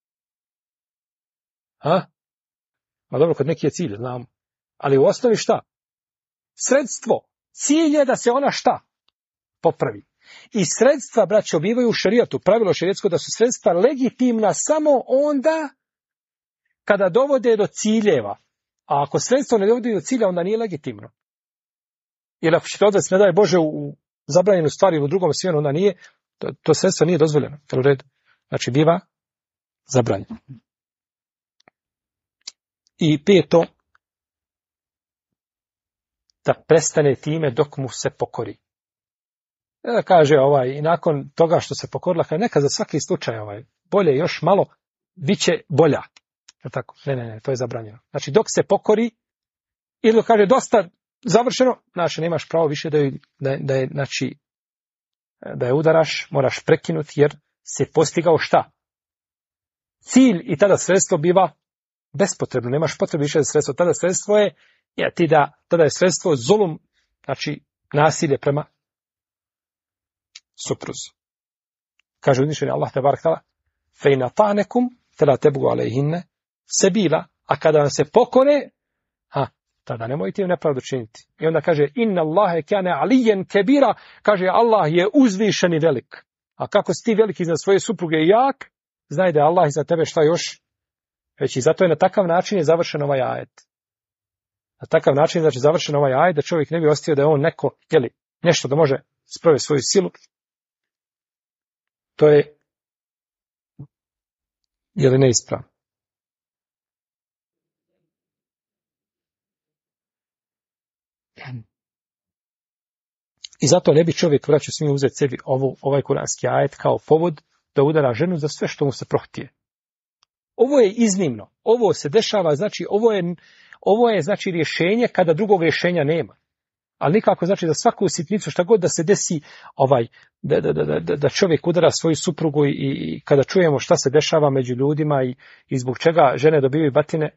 Ma dobro, kod neki je cilj, znamo. Ali u osnovi šta? Sredstvo. Cilj je da se ona šta? Popravi. I sredstva, braćo, bivaju u šerijatu. Pravilo šerijatsko da su sredstva legitimna samo onda kada dovode do ciljeva. A ako sredstvo ne dovodi do cilja, onda nije legitimno. Jer ako ćete odvesti, ne daj Bože, u zabranjenu stvar ili u drugom smjeru, onda nije, to sredstvo nije dozvoljeno. U redu. Znači, biva zabranjeno. I 5. da prestane time dok mu se pokori. Kaže i nakon toga što se pokorila, kaže neka za svaki slučaj bolje još malo, bit će bolja. Tako? Ne, to je zabranjeno. Znači dok se pokori, ili kaže dosta završeno, znači nemaš pravo više da je udaraš, moraš prekinuti jer se postigao šta? Cilj i tada sredstvo biva bespotrebno, nemaš potrebe više za sredstvo. Tada sredstvo je, tada je sredstvo zulum, znači nasilje prema supruzu. Kaže uzvišeni Allah te barek tala, fejna tanekum, tela tebgu alejhinne, sebila, a kada vam se pokore, tada nemojte im nepravdu činiti. I onda kaže, inna Allahe kane alijen kebira, kaže Allah je uzvišen i velik. A kako si ti veliki iznad svoje supruge i jak, znaj da je Allah iza tebe šta još veći. Zato je na takav način je završen ovaj ajet. Na takav način znači završen ovaj ajet da čovjek ne bi ostio da je on neko, nešto da može sprovesti svoju silu. To je neispravno. I zato ne bi čovjek, braćo, smio uzeti sebi ovaj kuranski ajet kao povod da udara ženu za sve što mu se prohtije. Ovo je iznimno. Ovo se dešava, znači ovo je znači rješenje kada drugog rješenja nema. Ali nikako znači za svaku sitnicu šta god da se desi da čovjek udara svoju suprugu i kada čujemo šta se dešava među ljudima i zbog čega žene dobivaju batine,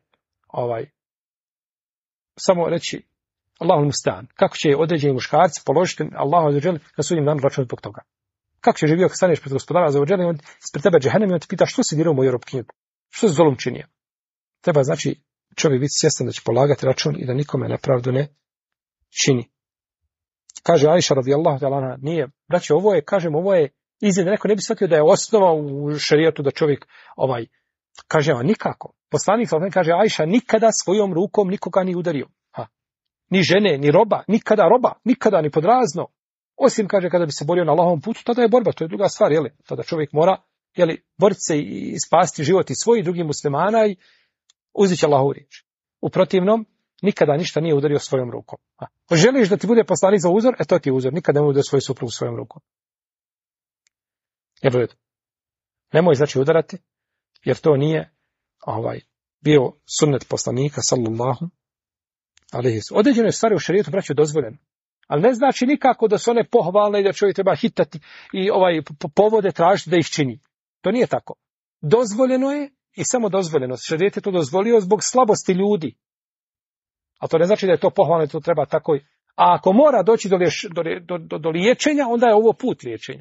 samo reći Allahul mustan, kako će određeni muškarci položiti Allahu azza na sudnjem danu račun zbog toga. Kako će živio kad staneš pred gospodara azza i on ispred tebe džehennem i on te pita što si dirao moju robkinju, što si zulum činio. Treba znači čovjek biti svjestan da će polagati račun i da nikome nepravdu ne čini. Kaže Ajša radijallahu ta'ala anha, nije, braće, ovo je izgled, neko ne bi shvatio da je osnova u šerijatu da čovjek kaže, nikako. Poslanik sallallahu kaže Ajša nikada svojom rukom nikoga nije udario. Ni žene, ni roba, nikada ni podrazno. Osim, kaže, kada bi se borio na Allahovom putu, tada je borba, to je druga stvar, tada čovjek mora, boriti se i spasti život i svoj i drugih muslimana i uzeti Allahovu riječ. U protivnom, nikada ništa nije udario svojom rukom. Želiš da ti bude poslanik za uzor, to ti je uzor, nikada ne udario svoju suprugu svojom rukom. Nemoj znači udarati, jer to nije bio sunnet poslanika, sallallahu alejhi ve sellem. Određene stvari u šerijetu, braćo, dozvoljene. Ali ne znači nikako da su one pohvalne i da čovjek treba hitati i povode tražiti da ih čini. To nije tako. Dozvoljeno je i samo dozvoljeno. Šerijet je to dozvolio zbog slabosti ljudi. A to ne znači da je to pohvalno i to treba tako. A ako mora doći do liječenja, onda je ovo put liječenja.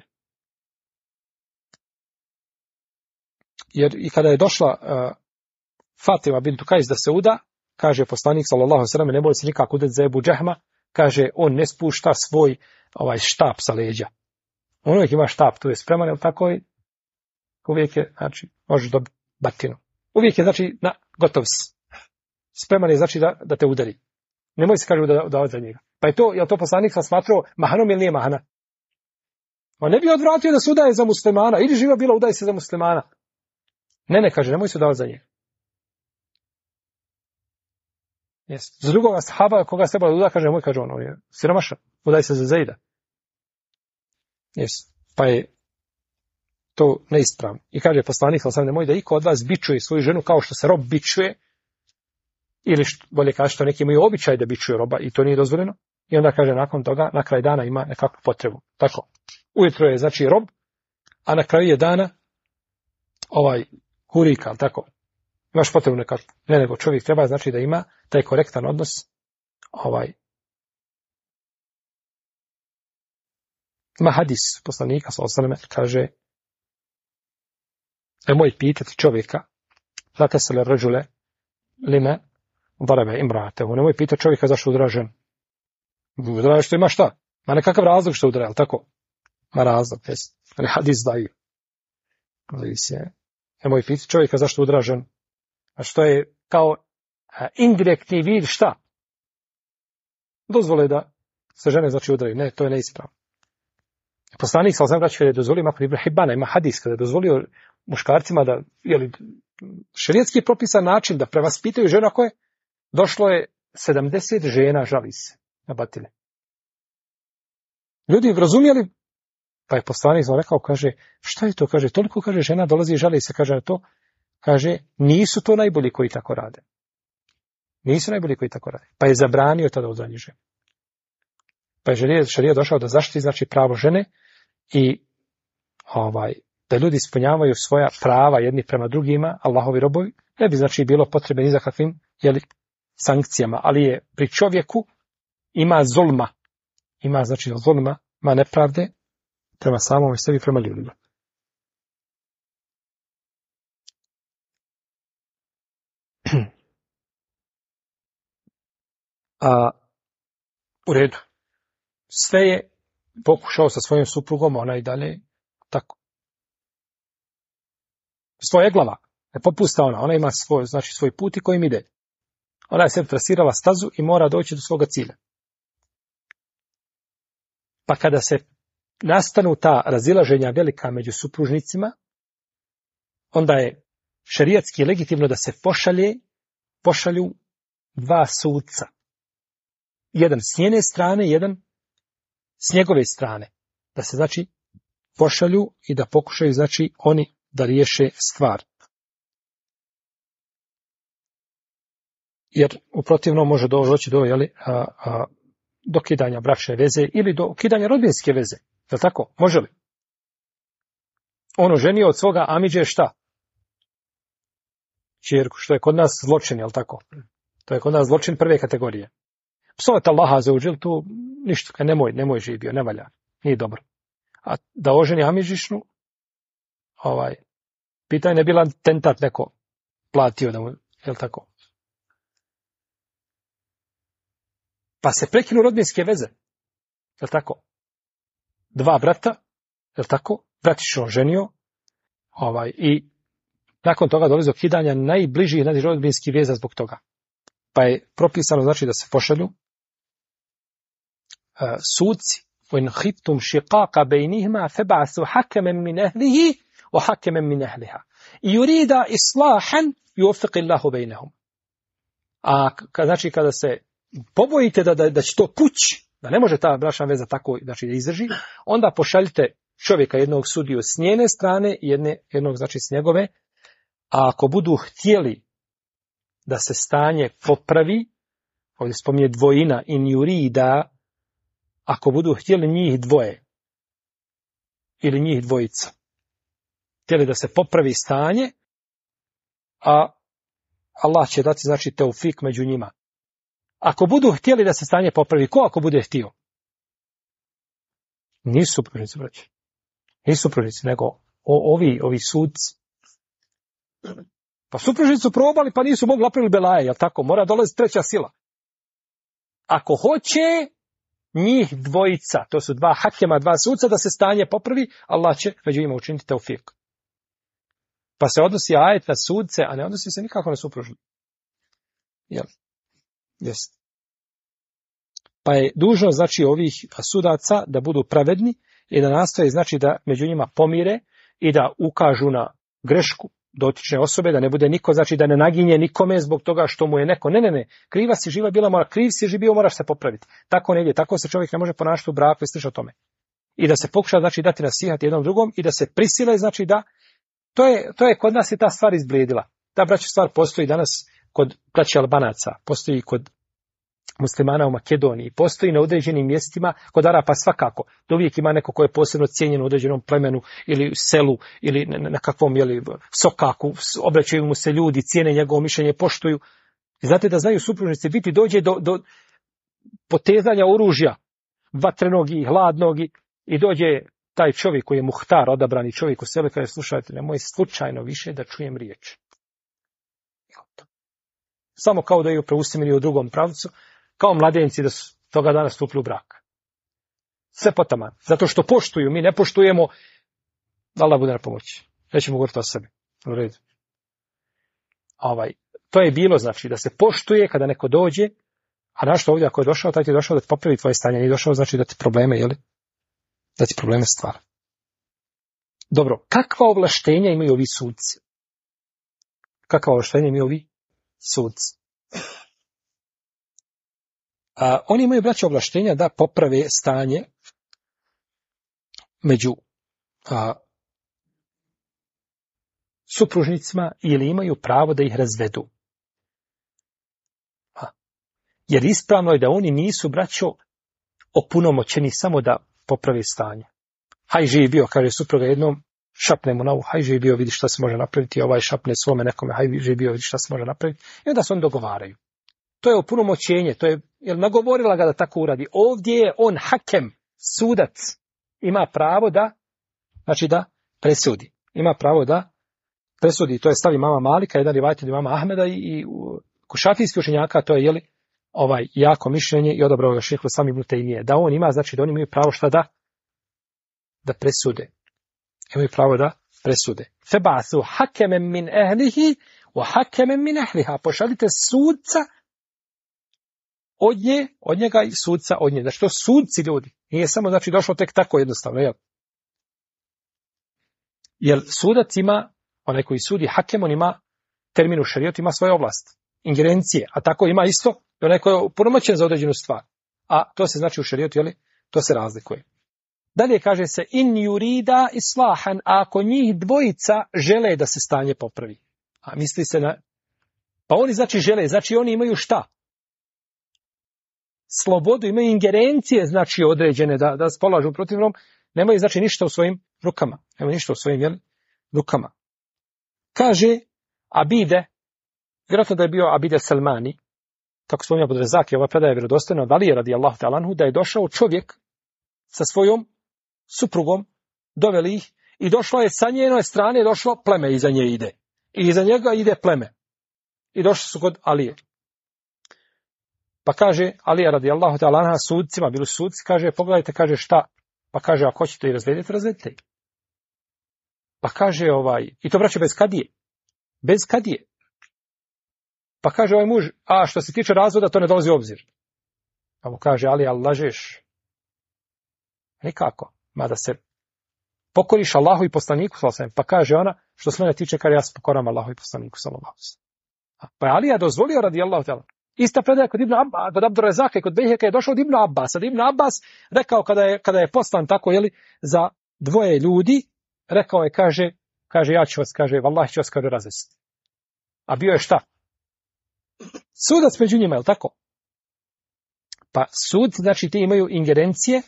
Jer i kada je došla Fatima bintu Kajs da se uda, kaže poslanik sallallahu alejhi ve sellem, ne može se nikako udati za Ebu Džehma, kaže on ne spušta svoj štap sa leđa. On uvijek ima štap, tu je spreman, jel tako? Uvijek je, znači, možeš dobiti batinu. Uvijek je, znači, gotov si. Spreman je, znači, da te udari. Nemoj se, kaže, udavati za njega. Pa je to poslanik sam smatrao mahanom ili nije mahana? On ne bi odvratio da se udaje za muslimana. Ili živa bila udaje se za muslimana. Ne, kaže, nemoj se udavati za njega. Yes. Za drugoga sahaba koga se trebalo da uda, kaže, nemoj, kaže on je siromašan. Udaj se za Zejda. Yes. Pa je to neispravno. I kaže poslanik, ali nemoj da iko od vas bičuje svoju ženu kao što se rob bičuje, ili bolje kaže što neki imaju običaj da bičuje roba i to nije dozvoljeno. I onda kaže nakon toga, na kraj dana ima nekakvu potrebu. Tako. Ujutro je znači rob, a na kraju je dana kurika, ali tako. Imaš potrebu nekakvu. Ne, nego čovjek treba znači da ima taj korektan odnos. Ima hadis poslanika, kaže, nemoj pitati čovjeka, znate se li rađule, lime, varebe imratehu, nemoj pitati čovjeka zašto udara ženu. Udara što ima šta? Ma nekakav razlog što udara, ali tako? Ma razlog, ali hadis daju. Nemoj pitati čovjeka zašto udara ženu. A što je kao indirektni vid šta? Dozvole da se žene znači udaraju. Ne, to je neispravno. Poslanik sallallahu alejhi ve sellem je dozvolio Ibn Hibana, ima hadis kada je dozvolio muškarcima da, šerijatski propisan način da prevaspitaju ženu ako je, došlo je 70 žena žali se na batine. Ljudi razumjeli, pa je poslanik rekao, kaže, šta je to, kaže, toliko, kaže, žena dolazi i žali se, kaže na to, kaže, nisu to najbolji koji tako rade. Nisu najbolji koji tako rade. Pa je zabranio tada udanje žene. Pa je šarija došao da zaštiti znači pravo žene i da ljudi ispunjavaju svoja prava jedni prema drugima, Allahovi robovi, ne bi znači bilo potrebe ni za kakvim sankcijama, ali je pri čovjeku ima zulma, ima znači zulma, ima nepravde prema samom i sebi, prema ljudima. U redu. Sve je pokušao sa svojim suprugom, ona i dalje tako. Svoje glava, ne popusta ona ima svoj put i kojim ide. Ona je sebi trasirala stazu i mora doći do svoga cilja. Pa kada se nastanu ta razilaženja velika među supružnicima, onda je šerijatski legitimno da se pošalju dva suca. Jedan s njene strane, jedan s njegove strane. Da se znači pošalju i da pokušaju znači oni da riješe stvar. Jer u protivnom može doći do dokidanja bračne veze ili do ukidanja rodbinske veze. Je li tako? Može li? Ono ženio od svoga amidže šta? Ćerku, što je kod nas zločin, je li tako? To je kod nas zločin prve kategorije. Psovati Allaha za uđel, tu ništa, nemoj živio, ne valja, nije dobro. A da oženi amidžišnu, pitanje ne bila tentat neko platio da mu, je li tako? Pa se prekinu rodbinske veze, je li tako? Dva brata, je li tako? Bratično ženio, i nakon toga dolazi do kidanja najbližih rodbinskih veza zbog toga. Pa je propisano znači da se pošalju suci وَإِنْ خِفْتُمْ شِقَاقَ بَيْنِهِمَا فَبَعْثُوا حَكَمًا مِنْ أَهْلِهِ وَحَكَمًا مِنْ أَهْلِهَا يُرِيدَ إِصْلَاحًا يُوَفِّقِ اللَّهُ بَيْنَهُمْ. A znači kada se pobojite da će to pući, da ne može ta bračna veza tako znači da izdrži, onda pošaljite čovjeka jednog sudiju s njene strane i jednog znači s njegove, a ako budu htjeli da se stanje popravi, ovdje spominje dvojina in yurida, ako budu htjeli njih dvoje ili njih dvojica, htjeli da se popravi stanje, a Allah će dati znači teufik među njima. Ako budu htjeli da se stanje popravi, ko ako bude htio? Nisu supružnici, braći. Nisu supružnici, nego ovi sudci. Pa supružnici su probali, pa nisu mogli napraviti belaje, jel tako? Mora dolaziti treća sila. Ako hoće njih dvojica, to su dva hakema, dva suca, da se stanje popravi, Allah će među njima učiniti teufik. Pa se odnosi ajet na sudce, a ne odnosi se nikako na supružnike. Jel? Jest. Pa je dužnost, znači, ovih sudaca da budu pravedni i da nastoje, znači, da među njima pomire i da ukažu na grešku dotične osobe, da ne bude niko, znači da ne naginje nikome zbog toga što mu je neko. Ne. Kriva si živa bila, kriv si bio, moraš se popraviti. Tako ne ide, tako se čovjek ne može ponašati u braku i slično tome. I da se pokuša, znači, dati nasihat jednom drugom i da se prisile, znači da, to je kod nas i ta stvar izblijedila. Ta, braća, stvar postoji danas kod braća Albanaca, postoji kod muslimana u Makedoniji, postoji na određenim mjestima, kod Arapa svakako, da uvijek ima neko ko je posebno cijenjen u određenom plemenu ili selu ili na kakvom sokaku, obraćaju mu se ljudi, cijene njegovo mišljenje, poštuju. I znate da znaju supružnici biti, dođe do potezanja oružja, vatrenog i hladnog, i dođe taj čovjek koji je muhtar, odabrani čovjek u selu, kaže, slušajte, nemoj slučajno više da čujem riječ. Samo kao da ju preusmjeri u drugom pravcu, kao mladenci da su toga dana stupili u brak. Sve potaman. Zato što poštuju, mi ne poštujemo, Allah bude na pomoći. Nećemo govoriti o sebi. U redu. To je bilo, znači, da se poštuje kada neko dođe, a našto ovdje ako je došao, taj ti je došao da ti popravi tvoje stanje, nije došao, znači da ti probleme, da ti probleme stvara. Dobro, kakva ovlaštenja imaju ovi sudci? Kakva ovlaštenja imaju ovi sudci? Oni imaju, braće, ovlaštenja da poprave stanje među supružnicima ili imaju pravo da ih razvedu. Jer ispravno je da oni nisu, braćo, opunomoćeni samo da poprave stanje. Hajže je bio, kaže supruga jednom, šapne mu na uho, hajže je bio, vidi šta se može napraviti, ovaj šapne svome nekome, hajže je bio, vidi šta se može napraviti. I onda se oni dogovaraju. To je opunomoćenje, to je, jer nagovorila ga da tako uradi. Ovdje je on hakem, sudac, ima pravo da, znači da presudi. Ima pravo da presudi, to je stav imama Malika, jedan rivajat od imama Ahmeda i kod šafijskih učenjaka, to je, jako mišljenje i odabrao ga šejh Islam ibn Tejmije. Da on ima, znači da oni imaju pravo šta da presude. Imaju pravo da presude. Febasu hakemen min ehlihi wa hakemen min ehliha. Pošaljite sudca od njega i sudca od nje. Znači to sudci ljudi. Nije samo, znači, došlo tek tako jednostavno. Jel? Jer sudac ima, onaj koji sudi, hakem, on ima termin u šerijetu, ima svoje oblasti, ingerencije. A tako ima isto i onaj koji je punomoćen za određenu stvar. A to se, znači, u šerijetu, to se razlikuje. Dalje kaže se in yurida islahan, a ako njih dvojica žele da se stanje popravi. A misli se na... Pa oni, znači, žele, znači oni imaju šta? Slobodu, imaju ingerencije, znači, određene da spolažu protivnom, nemaju, znači, ništa u svojim rukama. Nemaju ništa u svojim rukama. Kaže Abide, vjerojatno da je bio Abide Salmani, kako spominja Budrezaki, ova predaja je vjerodostojna od Alije radijallahu ta'ala anhu, da je došao čovjek sa svojom suprugom, doveli ih i došlo je sa njenoj strane, došlo pleme iza nje ide. I iza njega ide pleme. I došli su kod Alije. Pa kaže Alija radijallahu ta'ala anha sudcima, bili sudci, kaže, pogledajte, kaže šta? Pa kaže, ako hoćete i razvedite. Pa kaže i to braće bez kadije. Bez kadije. Pa kaže ovaj muž, a što se tiče razvoda, to ne dolazi u obzir. Pa mu kaže, ali lažeš. Nikako. Mada se pokoriš Allahu i poslaniku, pa kaže ona, što se mene tiče, kaže, ja se pokoram Allahu i poslaniku, sallallahu. Pa je Alija dozvolio radijallahu ta'ala. Ista predaja kod Ibn Abbas, kod Abdurrazaka i kod Bejheka je došao od Ibn Abbas. Od Ibn Abbas rekao kada je poslan tako, za dvoje ljudi, rekao je, kaže, ja ću vas, kaže, vallahi ću vas, kaže, razvesti. A bio je šta? Sudac među njima, je li tako? Pa sud, znači, ti imaju ingerencije,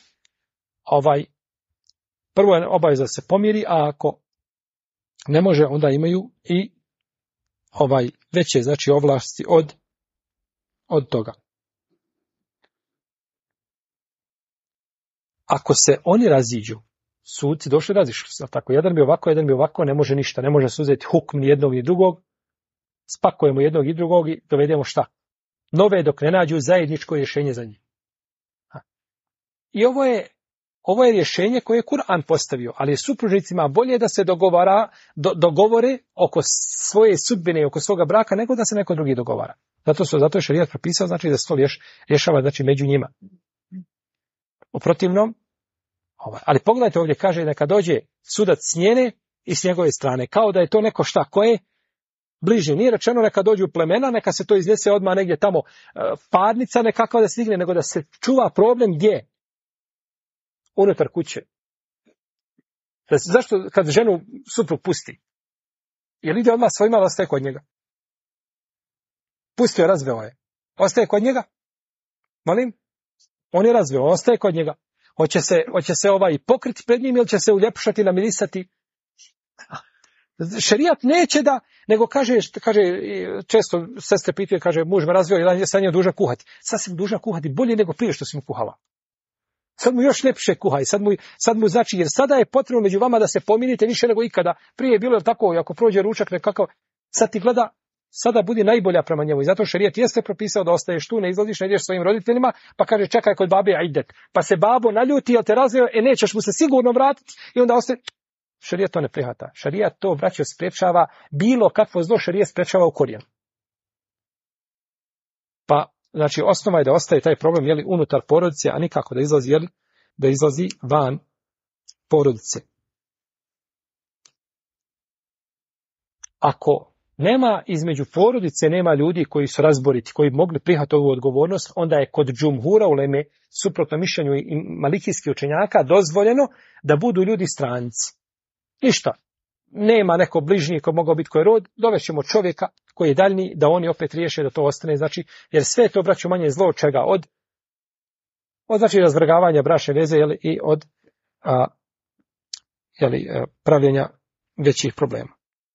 prvo je obaveza da se pomiri, a ako ne može, onda imaju i veće, znači, ovlasti od toga. Ako se oni raziđu, sudci došli razišli se, tako, jedan bi ovako, ne može ništa, ne može se uzeti hukm ni jednog ni drugog, spakujemo jednog i drugog i dovedemo šta? Nove dok ne nađu zajedničko rješenje za njih. I ovo je rješenje koje je Kur'an postavio, ali je supružnicima bolje da se dogovore oko svoje sudbine i oko svoga braka, nego da se neko drugi dogovara. Zato je šerijat propisao, znači da se to rješava, znači, među njima. U protivnom, ali pogledajte ovdje, kaže neka dođe sudac s njene i s njegove strane, kao da je to neko šta koje bliže. Nije rečeno neka dođu plemena, neka se to iznese odmah negdje tamo parnica nekakva da se digne, nego da se čuva problem gdje? Unutar kuće. Zašto kad ženu suprug pusti? Jel ide odmah svojima, ali ostaje kod njega? Pustio je, razveo je. Ostaje kod njega? Molim? On je razveo, ostaje kod njega. Hoće se pokriti pred njim ili će se uljepšati, namirisati? Šerijat neće da, nego kaže, često sestre pitaju, kaže, muž me razveo, jedan je sa njim dužan kuhati. Sad si mu dužan kuhati bolje nego prije što si mu kuhala. Sad mu još lepše kuhaj, sad mu znači, jer sada je potrebno među vama da se pomirite više nego ikada. Prije je bilo tako, ako prođe ručak nekakav, sad ti gleda, sada budi najbolja prema njemu. I zato šerijat jeste propisao da ostaješ tu, ne izlaziš, ne ideš svojim roditeljima, pa kaže čekaj kod babe, ajdet. Pa se babo naljuti, jel te razveo, nećeš mu se sigurno vratiti i onda ostaje. Šerijat to ne prihvata. Šerijat to, braćo, sprečava, bilo kakvo zlo šerijat sprečava u korijenu. Pa, znači, osnova je da ostaje taj problem, unutar porodice, a nikako da izlazi, da izlazi van porodice. Ako nema između porodice, nema ljudi koji su razboriti, koji bi mogli prihvatiti ovu odgovornost, onda je kod džumhura uleme, suprotno mišljenju i malikijskih učenjaka, dozvoljeno da budu ljudi stranci. Ništa. Nema neko bližnji ko mogao biti koji je rod, dovešćemo čovjeka koji je daljni, da oni opet riješe da to ostane, znači, jer sve je to, braćo, manje zlo od čega? Od znači razvrgavanja bračne veze i od pravljenja većih problema.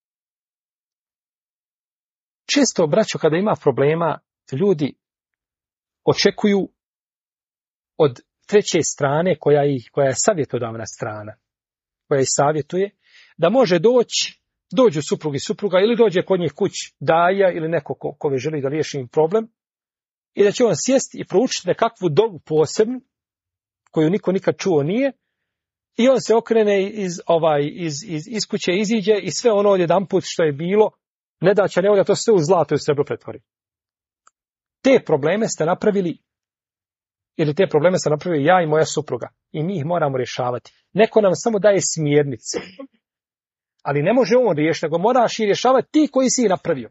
Često, braćo, kada ima problema, ljudi očekuju od treće strane koja je savjetodavna strana, koja ih savjetuje, da može dođu suprug i supruga ili dođe kod njih kući daja ili neko ko želi da riješi im problem i da će on sjesti i proučiti nekakvu dovu posebnu koju niko nikad čuo nije i on se okrene iz kuće, iziđe i sve ono odjedanput što je bilo nedaća, nevolja, to sve u zlato i u srebro pretvori. Te probleme ste napravili ja i moja supruga i mi ih moramo rješavati. Neko nam samo daje smjernice. Ali ne može on riješiti, nego moraš i rješavati ti koji si ih napravio.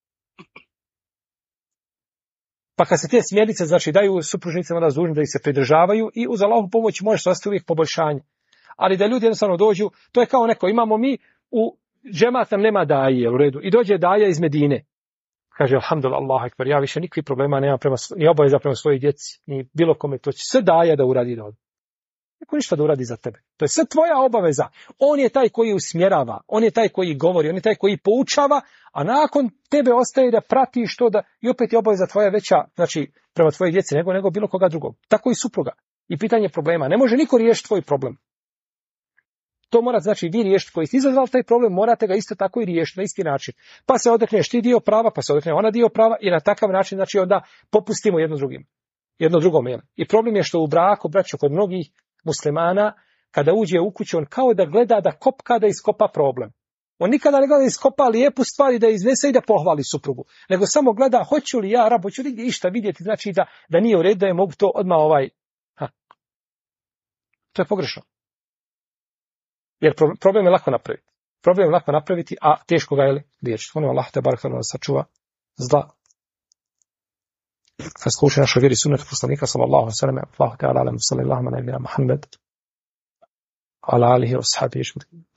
Pa kad se te smjernice, znači, daju supružnicama da dužni da ih se pridržavaju i uz Allahovu pomoć može se ostati uvijek poboljšanje. Ali da ljudi jednostavno dođu, to je kao neko, imamo mi u džemat nam nema daje, u redu, i dođe daja iz Medine. Kaže, alhamdulillah, Allahu ekber, ja više nikakvih problema nemam ni obaveza prema svojoj djeci, ni bilo kome, to će sve daja da uradi da odmah. Niko ništa da uradi za tebe. To je sve tvoja obaveza. On je taj koji usmjerava, on je taj koji govori, on je taj koji poučava, a nakon tebe ostaje da pratiš to i opet je obaveza tvoja veća, znači prema tvojoj djeci nego bilo koga drugog. Tako i supruga. I pitanje problema. Ne može niko riješiti tvoj problem. To mora, znači, vi riješiti koji ste izazvali taj problem, morate ga isto tako i riješiti na isti način. Pa se odrekneš ti dio prava, pa se odrekne ona dio prava i na takav način, znači, onda popustimo jedno drugome. I problem je što u braku, braćo, kod mnogih muslimana, kada uđe u kuću, on kao da gleda da kopka da iskopa problem. On nikada ne gleda da iskopa lijepu stvar i da iznese i da pohvali suprugu, nego samo gleda hoću li ja, hoću li išta vidjeti, znači da nije u redu, da je mogu to odmah To je pogrešno. Jer problem je lako napraviti. Problem je lako napraviti, a teško ga je liječiti. Molim Allah te barek da sačuva zla. Kad sluša našoj vjeri sunnetu poslanika sallallahu alejhi ve sellem, Allahu ta'ala alam sallallahu alejhi ve sellem Muhammed ala alihi wa sahbihi.